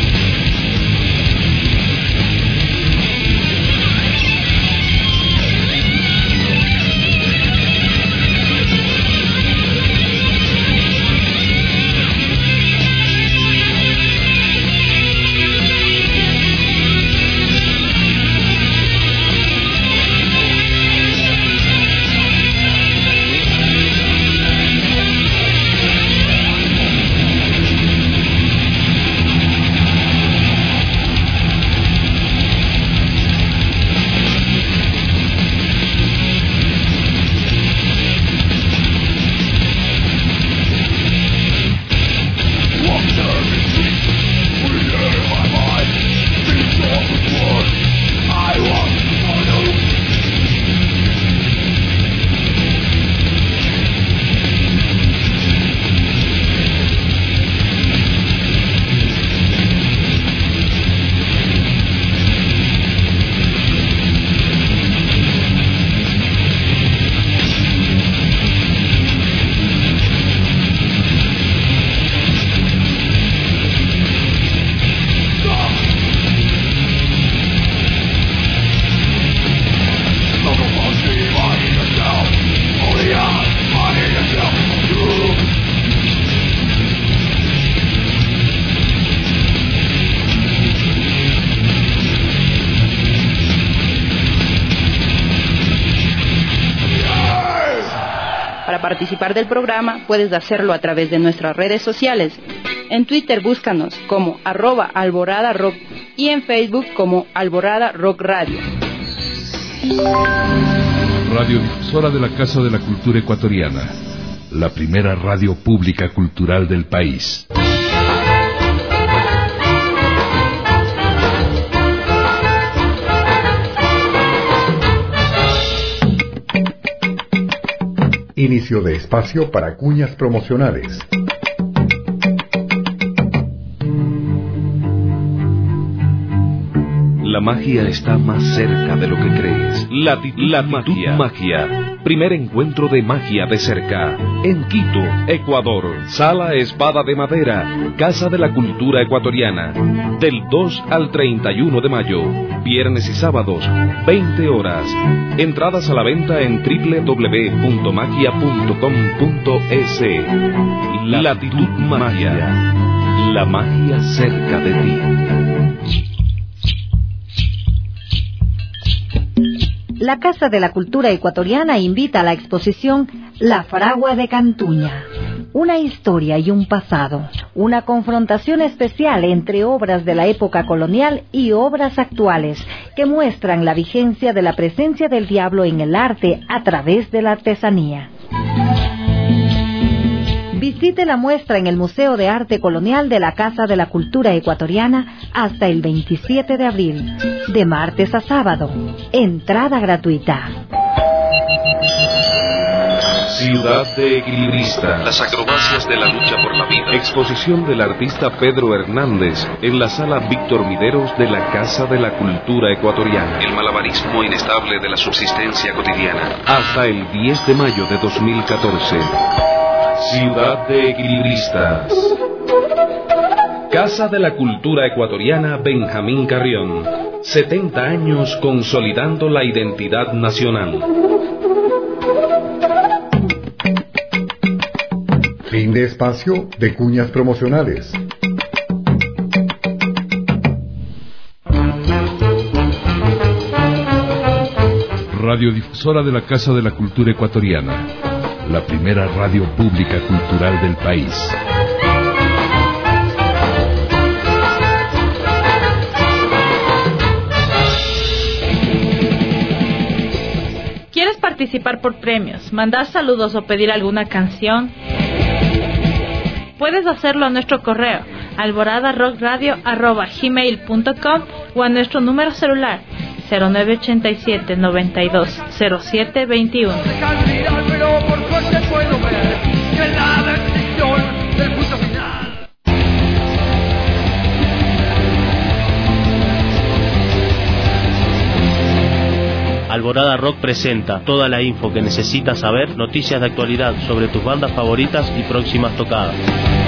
Para participar del programa puedes hacerlo a través de nuestras redes sociales. En Twitter búscanos como @alboradarock y en Facebook como Alborada Rock Radio. Radiodifusora de la Casa de la Cultura Ecuatoriana, la primera radio pública cultural del país. Inicio de espacio para cuñas promocionales. La magia está más cerca de lo que crees. Latitud Magia. Primer encuentro de magia de cerca. En Quito, Ecuador. Sala Espada de Madera. Casa de la Cultura Ecuatoriana. Del 2 al 31 de mayo. Viernes y sábados, 20 horas. Entradas a la venta en www.magia.com.es. Latitud Magia. La magia cerca de ti. La Casa de la Cultura Ecuatoriana invita a la exposición La Fragua de Cantuña. Una historia y un pasado, una confrontación especial entre obras de la época colonial y obras actuales que muestran la vigencia de la presencia del diablo en el arte a través de la artesanía. Visite la muestra en el Museo de Arte Colonial de la Casa de la Cultura Ecuatoriana hasta el 27 de abril, de martes a sábado. Entrada gratuita. Ciudad de Equilibrista. Las acrobacias de la lucha por la vida. Exposición del artista Pedro Hernández en la sala Víctor Mideros de la Casa de la Cultura Ecuatoriana. El malabarismo inestable de la subsistencia cotidiana. Hasta el 10 de mayo de 2014. Ciudad de Equilibristas. Casa de la Cultura Ecuatoriana Benjamín Carrión. 70 años consolidando la identidad nacional. Fin de espacio de cuñas promocionales. Radiodifusora de la Casa de la Cultura Ecuatoriana, la primera radio pública cultural del país. participar por premios, mandar saludos o pedir alguna canción, puedes hacerlo a nuestro correo alboradarockradio@gmail.com o a nuestro número celular 0987 92 07 21. Pero por suerte puedo ver que la decisión del punto final. Alborada Rock presenta toda la info que necesitas saber, noticias de actualidad sobre tus bandas favoritas y próximas tocadas.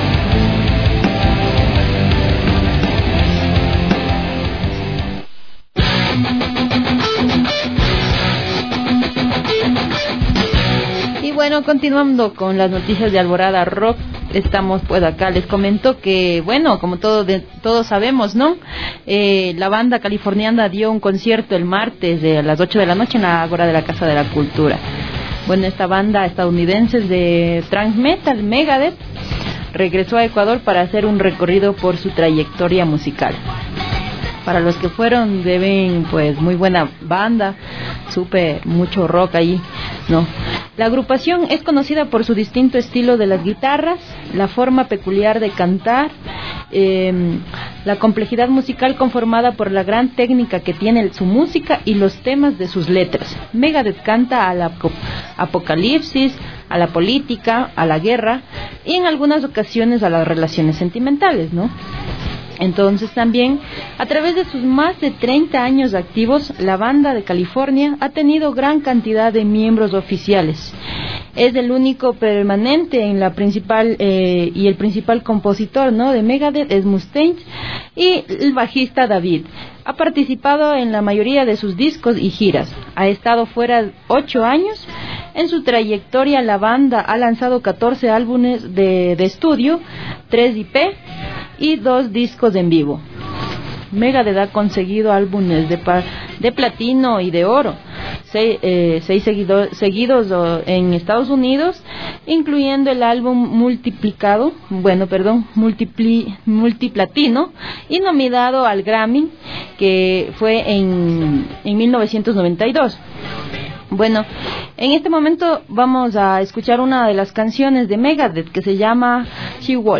Y bueno, continuando con las noticias de Alborada Rock, estamos pues acá, les comento que, bueno, como todos sabemos, ¿no? La banda californiana dio un concierto el martes a las 8 de la noche en la Ágora de la Casa de la Cultura. Bueno, esta banda estadounidense de thrash metal, Megadeth, regresó a Ecuador para hacer un recorrido por su trayectoria musical. Para los que fueron, deben, pues, muy buena banda, supe mucho rock ahí, ¿no? La agrupación es conocida por su distinto estilo de las guitarras, la forma peculiar de cantar, la complejidad musical conformada por la gran técnica que tiene su música y los temas de sus letras. Megadeth canta a la apocalipsis, a la política, a la guerra y en algunas ocasiones a las relaciones sentimentales, ¿no? Entonces también, a través de sus más de 30 años activos, la banda de California ha tenido gran cantidad de miembros oficiales. Es el único permanente en la principal y el principal compositor, ¿no?, de Megadeth es Mustaine, y el bajista David. Ha participado en la mayoría de sus discos y giras. Ha estado fuera 8 años. En su trayectoria, la banda ha lanzado 14 álbumes de estudio, 3 IP y 2 discos en vivo. Megadeth ha conseguido álbumes de platino y de oro, 6 seguidos en Estados Unidos, incluyendo el álbum multiplatino y nominado al Grammy, que fue en 1992. Bueno, en este momento vamos a escuchar una de las canciones de Megadeth que se llama She Wolf.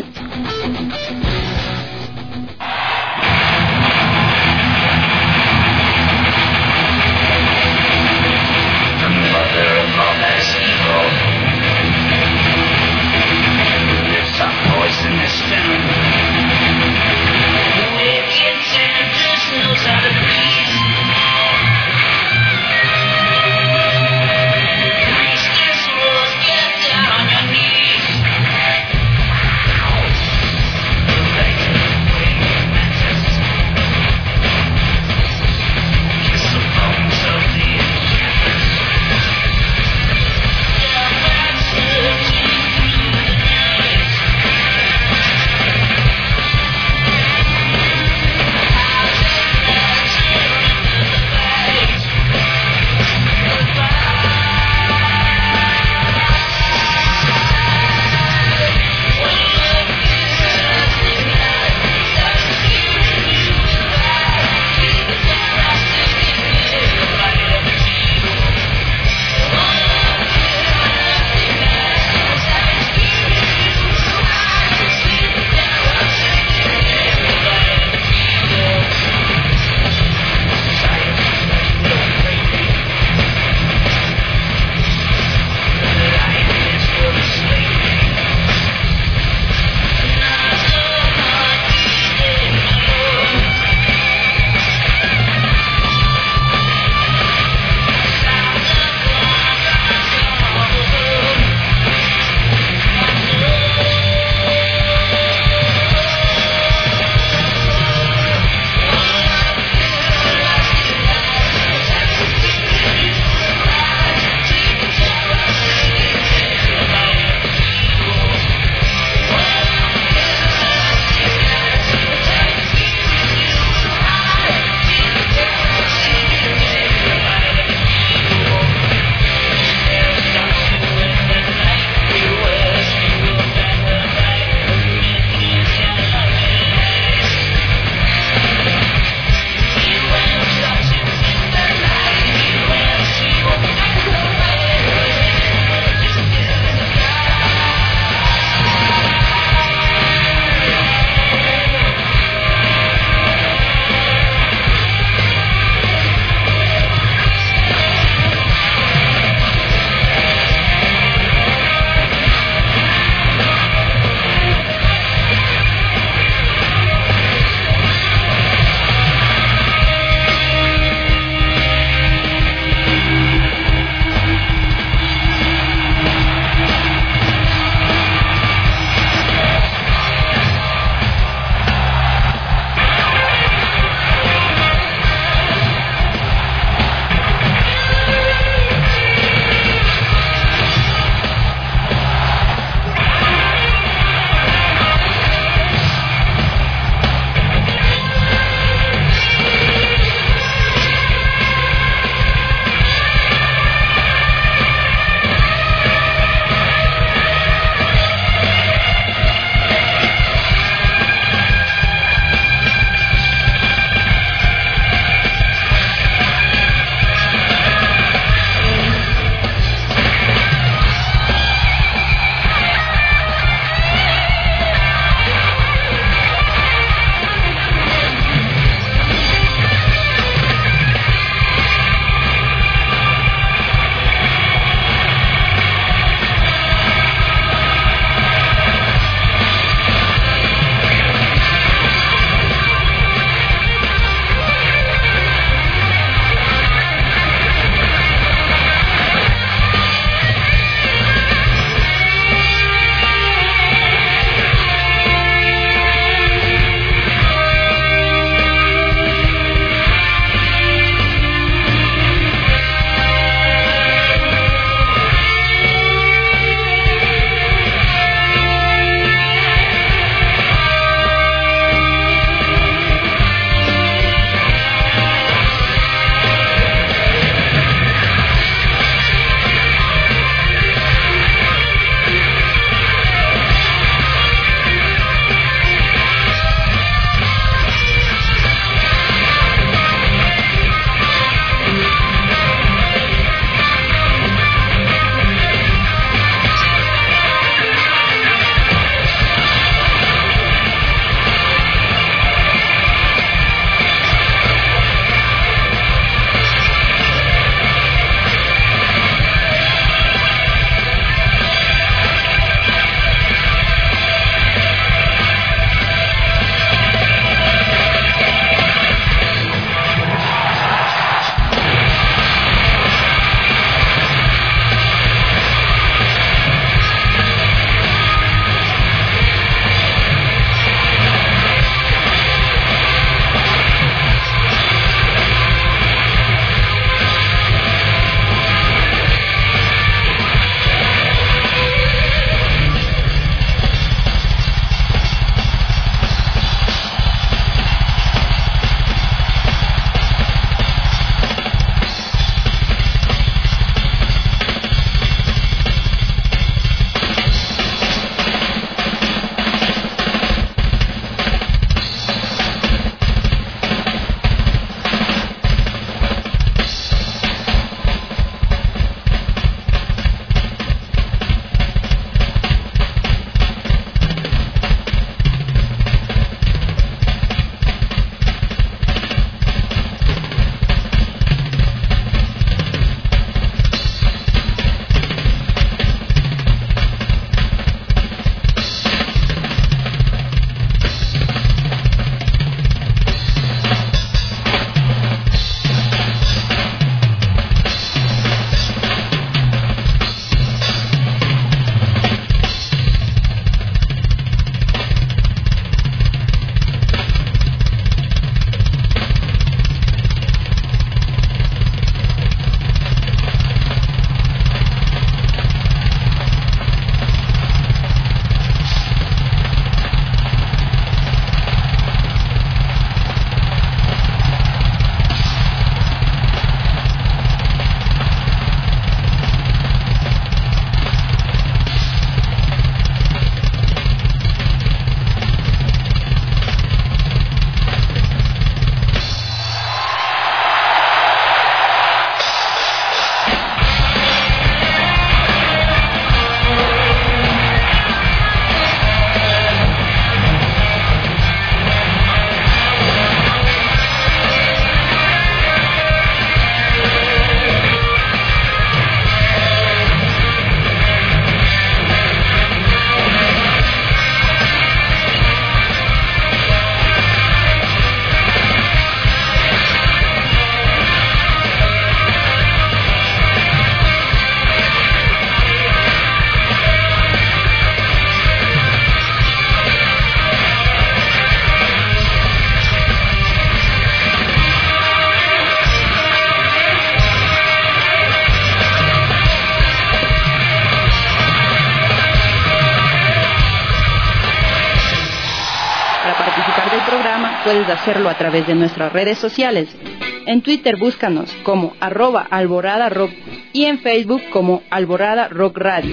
puedes hacerlo a través de nuestras redes sociales. En Twitter búscanos como @alboradarock y en Facebook como Alborada Rock Radio.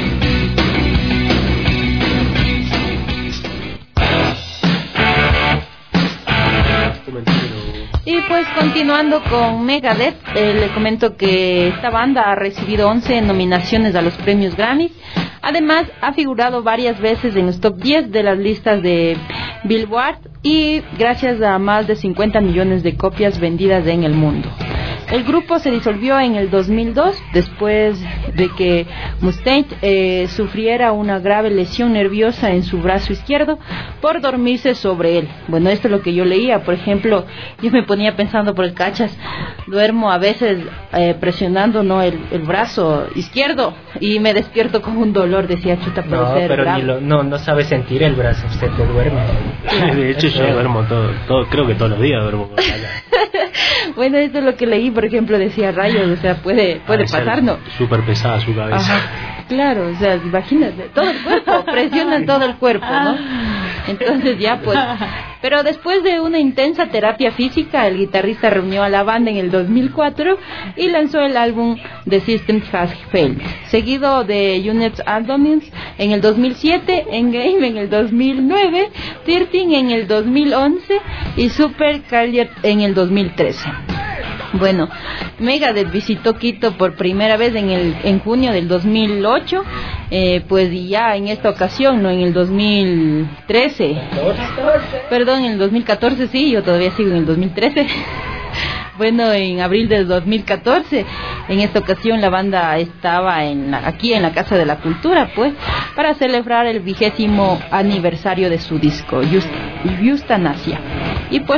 Y pues continuando con Megadeth, le comento que esta banda ha recibido 11 nominaciones a los premios Grammy. Además, ha figurado varias veces en los top 10 de las listas de Billboard y gracias a más de 50 millones de copias vendidas en el mundo. El grupo se disolvió en el 2002 después de que Mustaine sufriera una grave lesión nerviosa en su brazo izquierdo por dormirse sobre él. Bueno, esto es lo que yo leía. Por ejemplo, yo me ponía pensando por el cachas, duermo a veces presionando el brazo izquierdo y me despierto con un dolor, decía, chuta, puede ser pero grave. no sabe sentir el brazo, usted lo duerme. De hecho, yo duermo todo, creo que todos los días duermo con Bueno, esto es lo que leí, por ejemplo, decía rayos, o sea, puede pasar, ¿no? Súper pesada su cabeza. Ajá, claro, o sea, imagínate, todo el cuerpo, presionan todo el cuerpo, ¿no? Entonces ya pues, pero después de una intensa terapia física, el guitarrista reunió a la banda en el 2004 y lanzó el álbum The System Has Failed, seguido de Units Anonymous en el 2007, Endgame en el 2009, 13 en el 2011 y Super Calliot en el 2013. Bueno, Megadeth visitó Quito por primera vez en junio del 2008, pues y ya en esta ocasión, no en el 2013, perdón, en el 2014, sí, yo todavía sigo en el 2013. Bueno, en abril del 2014, en esta ocasión la banda estaba aquí en la Casa de la Cultura, pues, para celebrar el 20º aniversario de su disco, Euthanasia. Y pues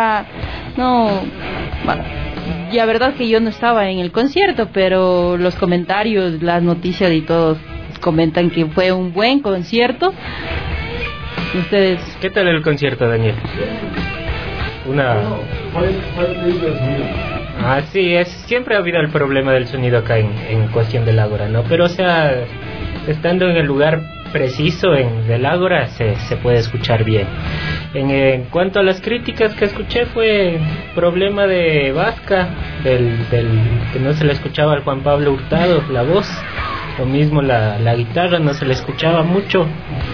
la verdad que yo no estaba en el concierto, pero los comentarios, las noticias y todos comentan que fue un buen concierto. Ustedes, ¿qué tal el concierto, Daniel? Sí, siempre ha habido el problema del sonido acá en cuestión del Ágora, ¿no? Pero o sea, estando en el lugar preciso del Ágora se puede escuchar bien. En cuanto a las críticas que escuché, fue problema de Vasca, del que no se le escuchaba al Juan Pablo Hurtado la voz, lo mismo la guitarra no se le escuchaba mucho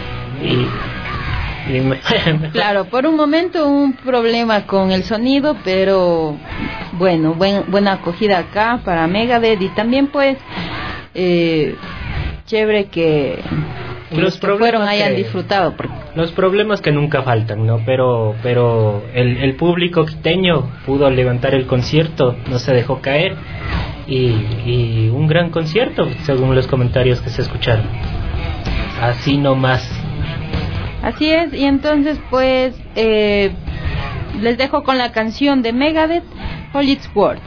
claro, por un momento un problema con el sonido, pero bueno, buena acogida acá para Megadeth y también pues chévere que los que fueron hayan disfrutado. Los problemas que nunca faltan, ¿no? Pero el público quiteño pudo levantar el concierto, no se dejó caer y un gran concierto según los comentarios que se escucharon. Así nomás. Así es, y entonces pues les dejo con la canción de Megadeth, All Its Words.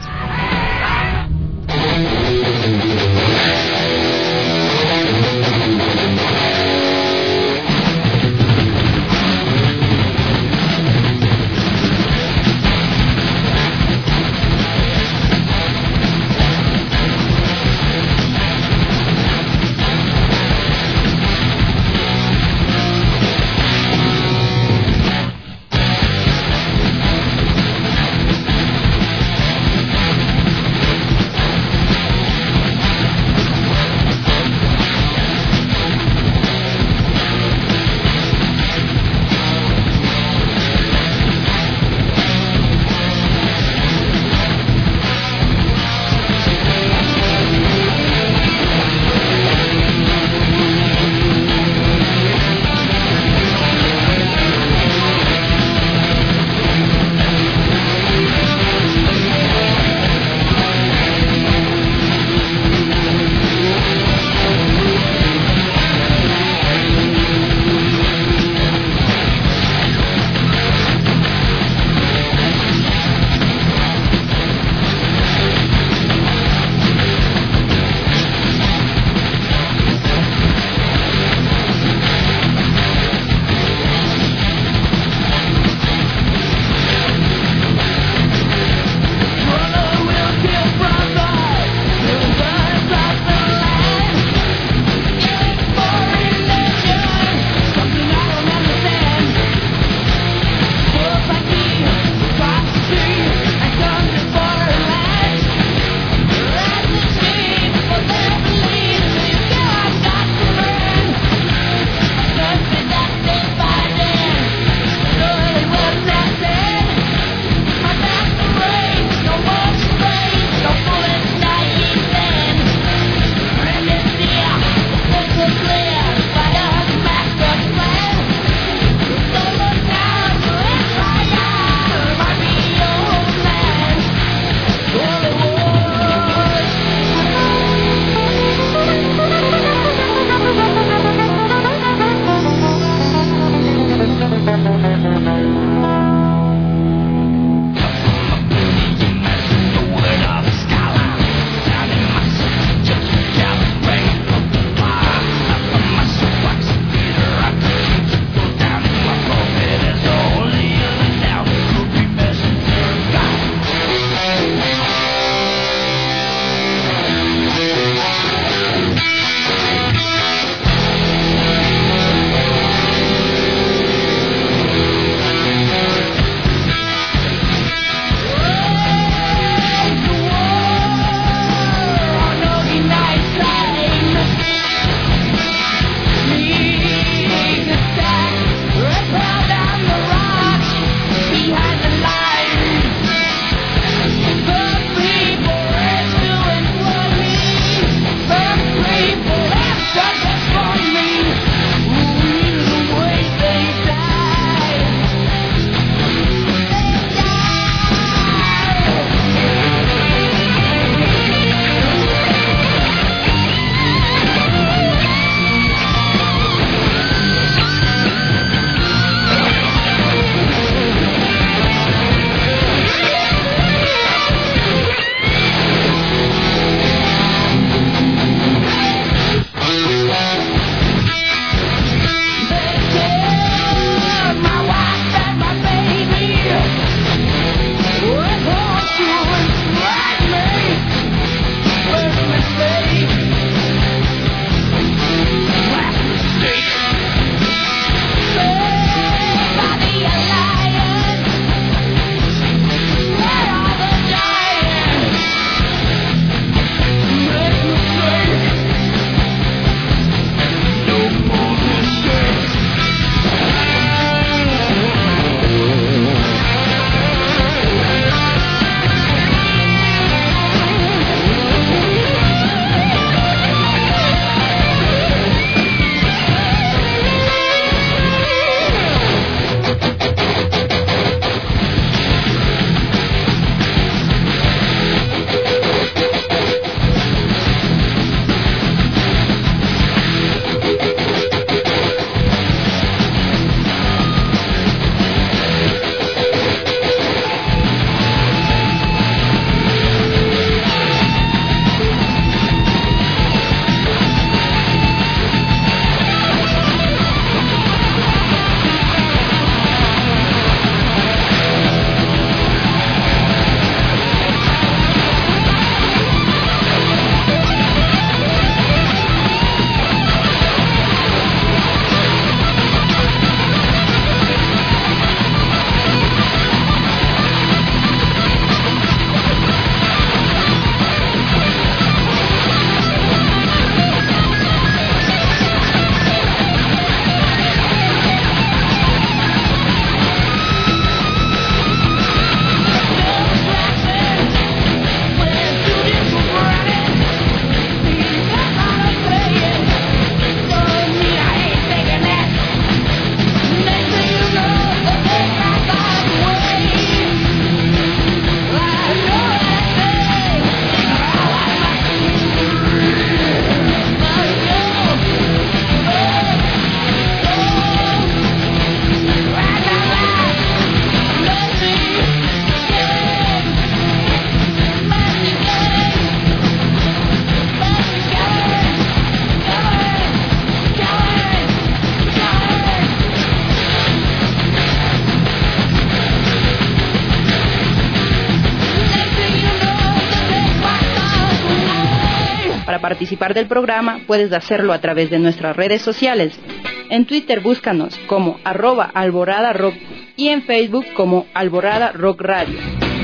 participar del programa, puedes hacerlo a través de nuestras redes sociales. En Twitter búscanos como @alborada_rock y en Facebook como Alborada Rock Radio.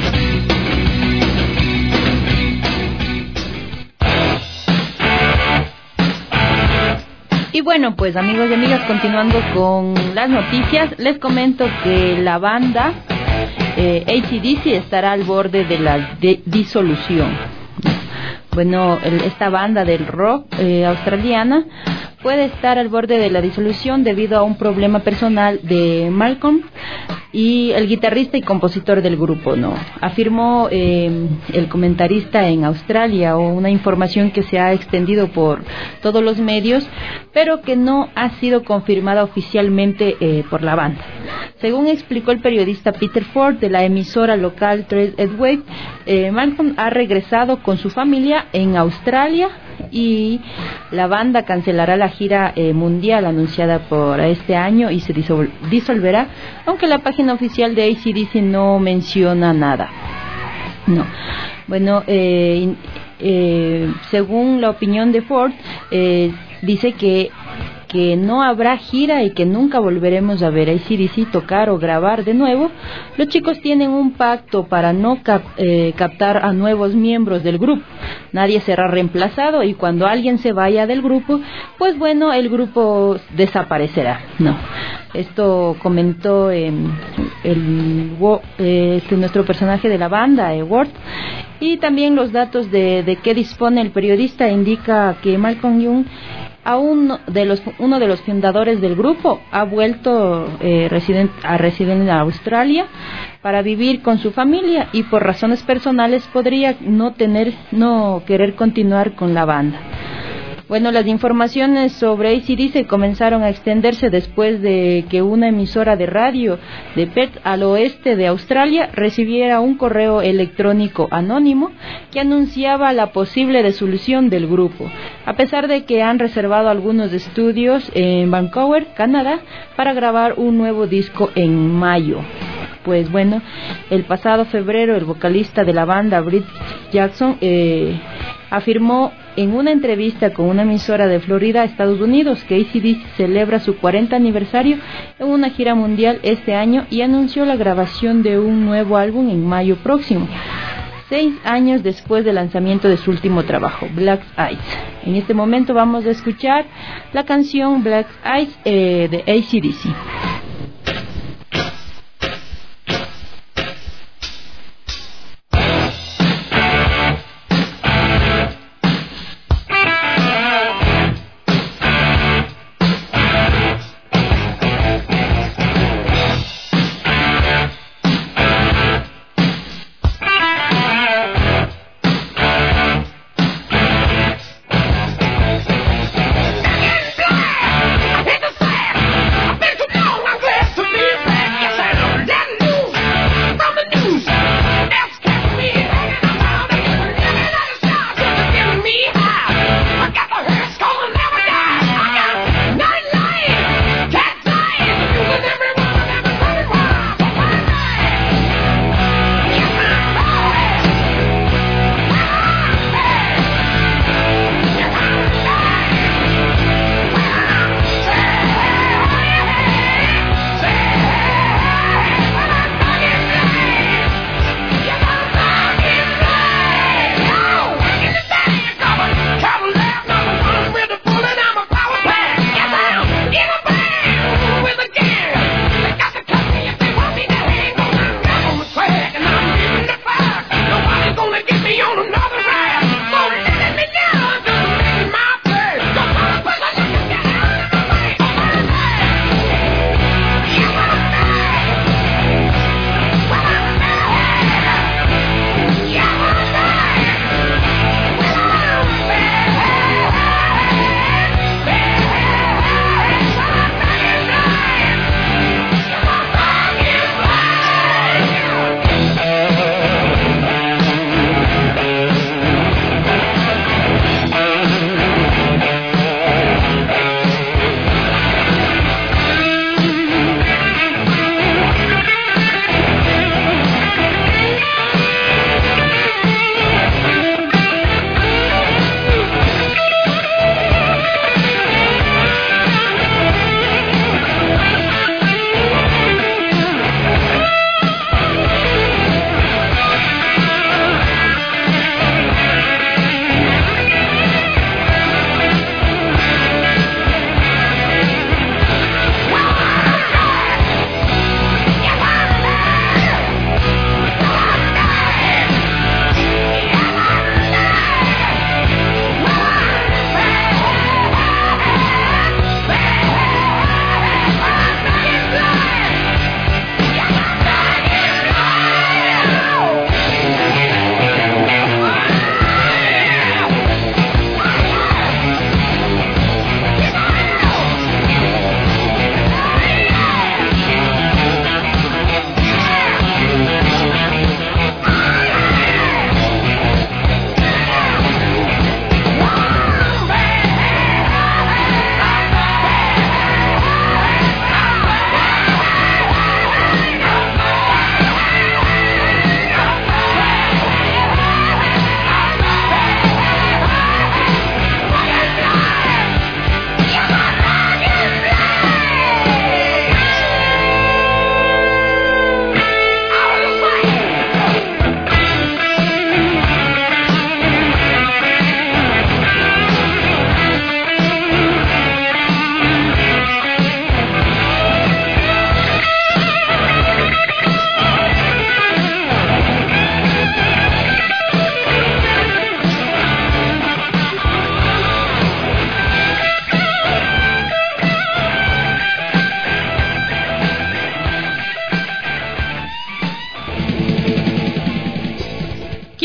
Y bueno, pues amigos y amigas, continuando con las noticias, les comento que la banda AC/DC estará al borde de la disolución. Bueno, esta banda del rock australiana puede estar al borde de la disolución debido a un problema personal de Malcolm y el guitarrista y compositor del grupo, ¿no? Afirmó el comentarista en Australia, o una información que se ha extendido por todos los medios, pero que no ha sido confirmada oficialmente por la banda. Según explicó el periodista Peter Ford de la emisora local Trade Edway, Malcolm ha regresado con su familia en Australia y la banda cancelará la gira mundial anunciada por este año y se disolverá, aunque la página oficial de AC/DC no menciona nada. No. Bueno, según la opinión de Ford, dice que no habrá gira y que nunca volveremos a ver a AC/DC tocar o grabar de nuevo. Los chicos tienen un pacto para no captar a nuevos miembros del grupo. Nadie será reemplazado y cuando alguien se vaya del grupo, pues bueno, el grupo desaparecerá. No. Esto comentó nuestro personaje de la banda, Ward. Y también los datos de que dispone el periodista indica que Malcolm Young, uno de los fundadores del grupo, ha vuelto a residir en Australia para vivir con su familia y por razones personales podría no querer continuar con la banda. Bueno, las informaciones sobre AC/DC comenzaron a extenderse después de que una emisora de radio de Perth, al oeste de Australia, recibiera un correo electrónico anónimo que anunciaba la posible disolución del grupo, a pesar de que han reservado algunos estudios en Vancouver, Canadá, para grabar un nuevo disco en mayo. Pues bueno, el pasado febrero el vocalista de la banda, Britt Jackson, afirmó en una entrevista con una emisora de Florida, Estados Unidos, que AC/DC celebra su 40 aniversario en una gira mundial este año y anunció la grabación de un nuevo álbum en mayo próximo, 6 años después del lanzamiento de su último trabajo, Black Eyes. En este momento vamos a escuchar la canción Black Eyes de AC/DC. I've been to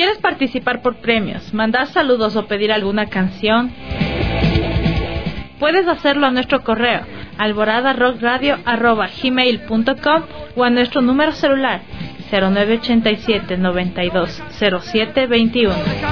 ¿Quieres participar por premios, mandar saludos o pedir alguna canción? Puedes hacerlo a nuestro correo alboradarockradio@gmail.com o a nuestro número celular 0987 92 07 21.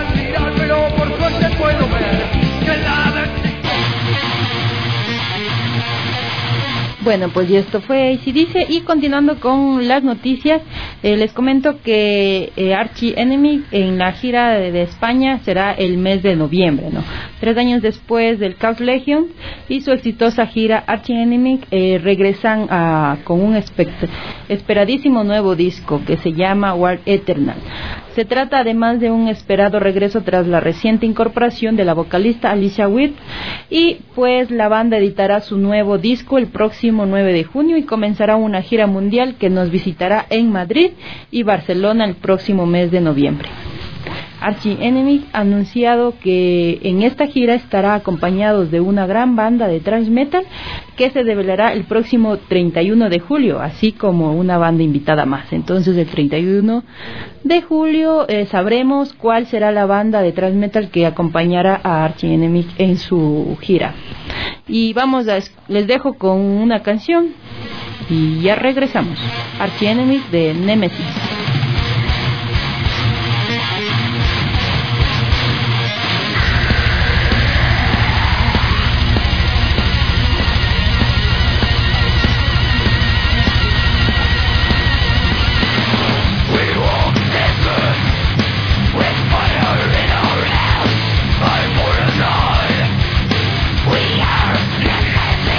Bueno, pues y esto fue AC/DC, y continuando con las noticias, les comento que Archie Enemy en la gira de España será el mes de noviembre, ¿no? 3 años después del Chaos Legion y su exitosa gira, Archie Enemy regresan con un esperadísimo nuevo disco que se llama War Eternal. Se trata además de un esperado regreso tras la reciente incorporación de la vocalista Alicia Witt, y pues la banda editará su nuevo disco el próximo 9 de junio y comenzará una gira mundial que nos visitará en Madrid y Barcelona el próximo mes de noviembre. Archie Enemy ha anunciado que en esta gira estará acompañados de una gran banda de thrash metal que se develará el próximo 31 de julio, así como una banda invitada más. Entonces el 31 de julio sabremos cuál será la banda de thrash metal que acompañará a Archie Enemy en su gira. Y les dejo con una canción y ya regresamos. Archie Enemy de Nemesis.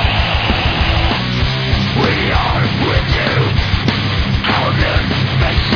We are with you. Our good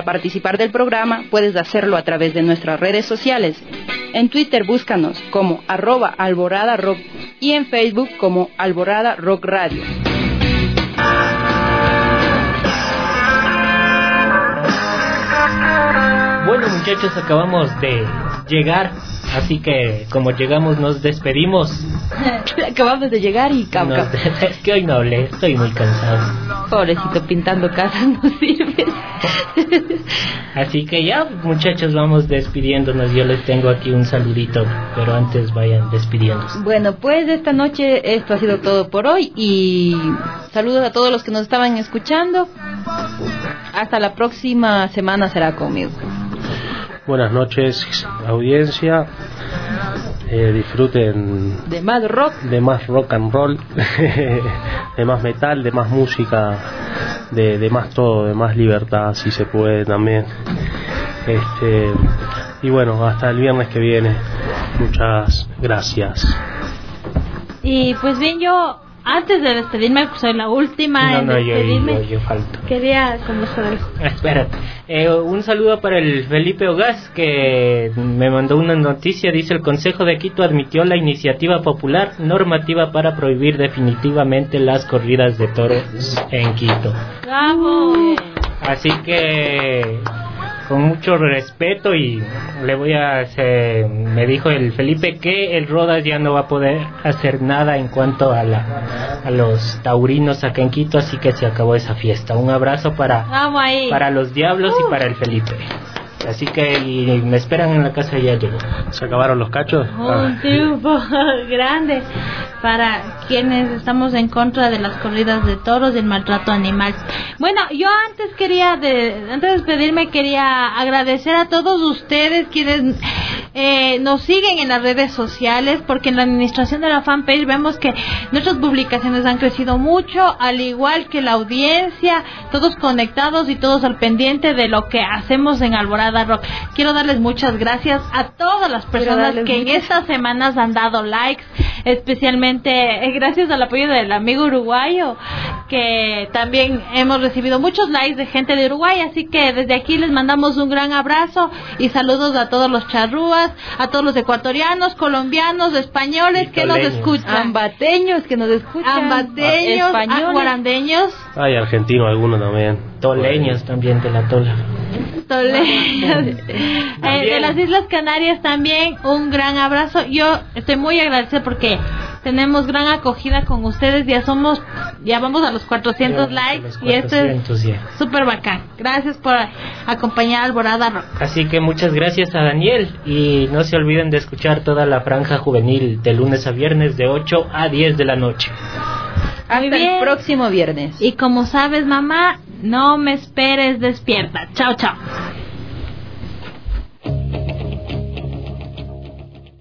Para participar del programa puedes hacerlo a través de nuestras redes sociales. En Twitter búscanos como @Alborada Rock y en Facebook como Alborada Rock Radio. Bueno, muchachos, acabamos de llegar, así que como llegamos nos despedimos. Acabamos de llegar y Es que hoy no hablé, estoy muy cansado. Pobrecito, pintando casas no sirve. Así que ya, muchachos, vamos despidiéndonos. Yo les tengo aquí un saludito, pero antes vayan despidiéndose. Bueno, pues esta noche esto ha sido todo por hoy y saludos a todos los que nos estaban escuchando. Hasta la próxima semana será conmigo. Buenas noches, audiencia. Disfruten de más rock and roll, de más metal, de más música, de más todo, de más libertad, si se puede también. Y bueno, hasta el viernes que viene. Muchas gracias. Y pues bien, yo antes de despedirme, pues soy la última en despedirme. Yo falto. Quería como saber. Espérate. Un saludo para el Felipe Ogaz, que me mandó una noticia. Dice: el Consejo de Quito admitió la iniciativa popular normativa para prohibir definitivamente las corridas de toros en Quito. ¡Bravo! Así que con mucho respeto, y le voy a hacer, me dijo el Felipe que el Rodas ya no va a poder hacer nada en cuanto a los taurinos acá en Quito, así que se acabó esa fiesta. Un abrazo para los Diablos y para el Felipe. Así que y me esperan en la casa, ya llegó. ¿Se acabaron los cachos? Un triunfo grande para quienes estamos en contra de las corridas de toros y el maltrato animal. Bueno, yo antes de despedirme quería agradecer a todos ustedes quienes nos siguen en las redes sociales, porque en la administración de la fanpage vemos que nuestras publicaciones han crecido mucho, al igual que la audiencia, todos conectados y todos al pendiente de lo que hacemos en Alborada Rock. Quiero darles muchas gracias a todas las personas que en estas semanas han dado likes, especialmente gracias al apoyo del amigo uruguayo, que también hemos recibido muchos likes de gente de Uruguay, así que desde aquí les mandamos un gran abrazo y saludos a todos los charrúas, a todos los ecuatorianos, colombianos, españoles que nos escuchan, ambateños que nos escuchan, guarandeños, hay argentinos algunos también, toleños también de la tola. De las Islas Canarias también un gran abrazo. Yo estoy muy agradecida porque tenemos gran acogida con ustedes, ya vamos a los 400 likes y esto es súper bacán. Gracias por acompañar a Alborada Rock. Así que muchas gracias a Daniel, y no se olviden de escuchar toda la franja juvenil de lunes a viernes de 8 a 10 de la noche. Hasta el próximo viernes. Y como sabes, mamá, no me esperes despierta. Chao, chao.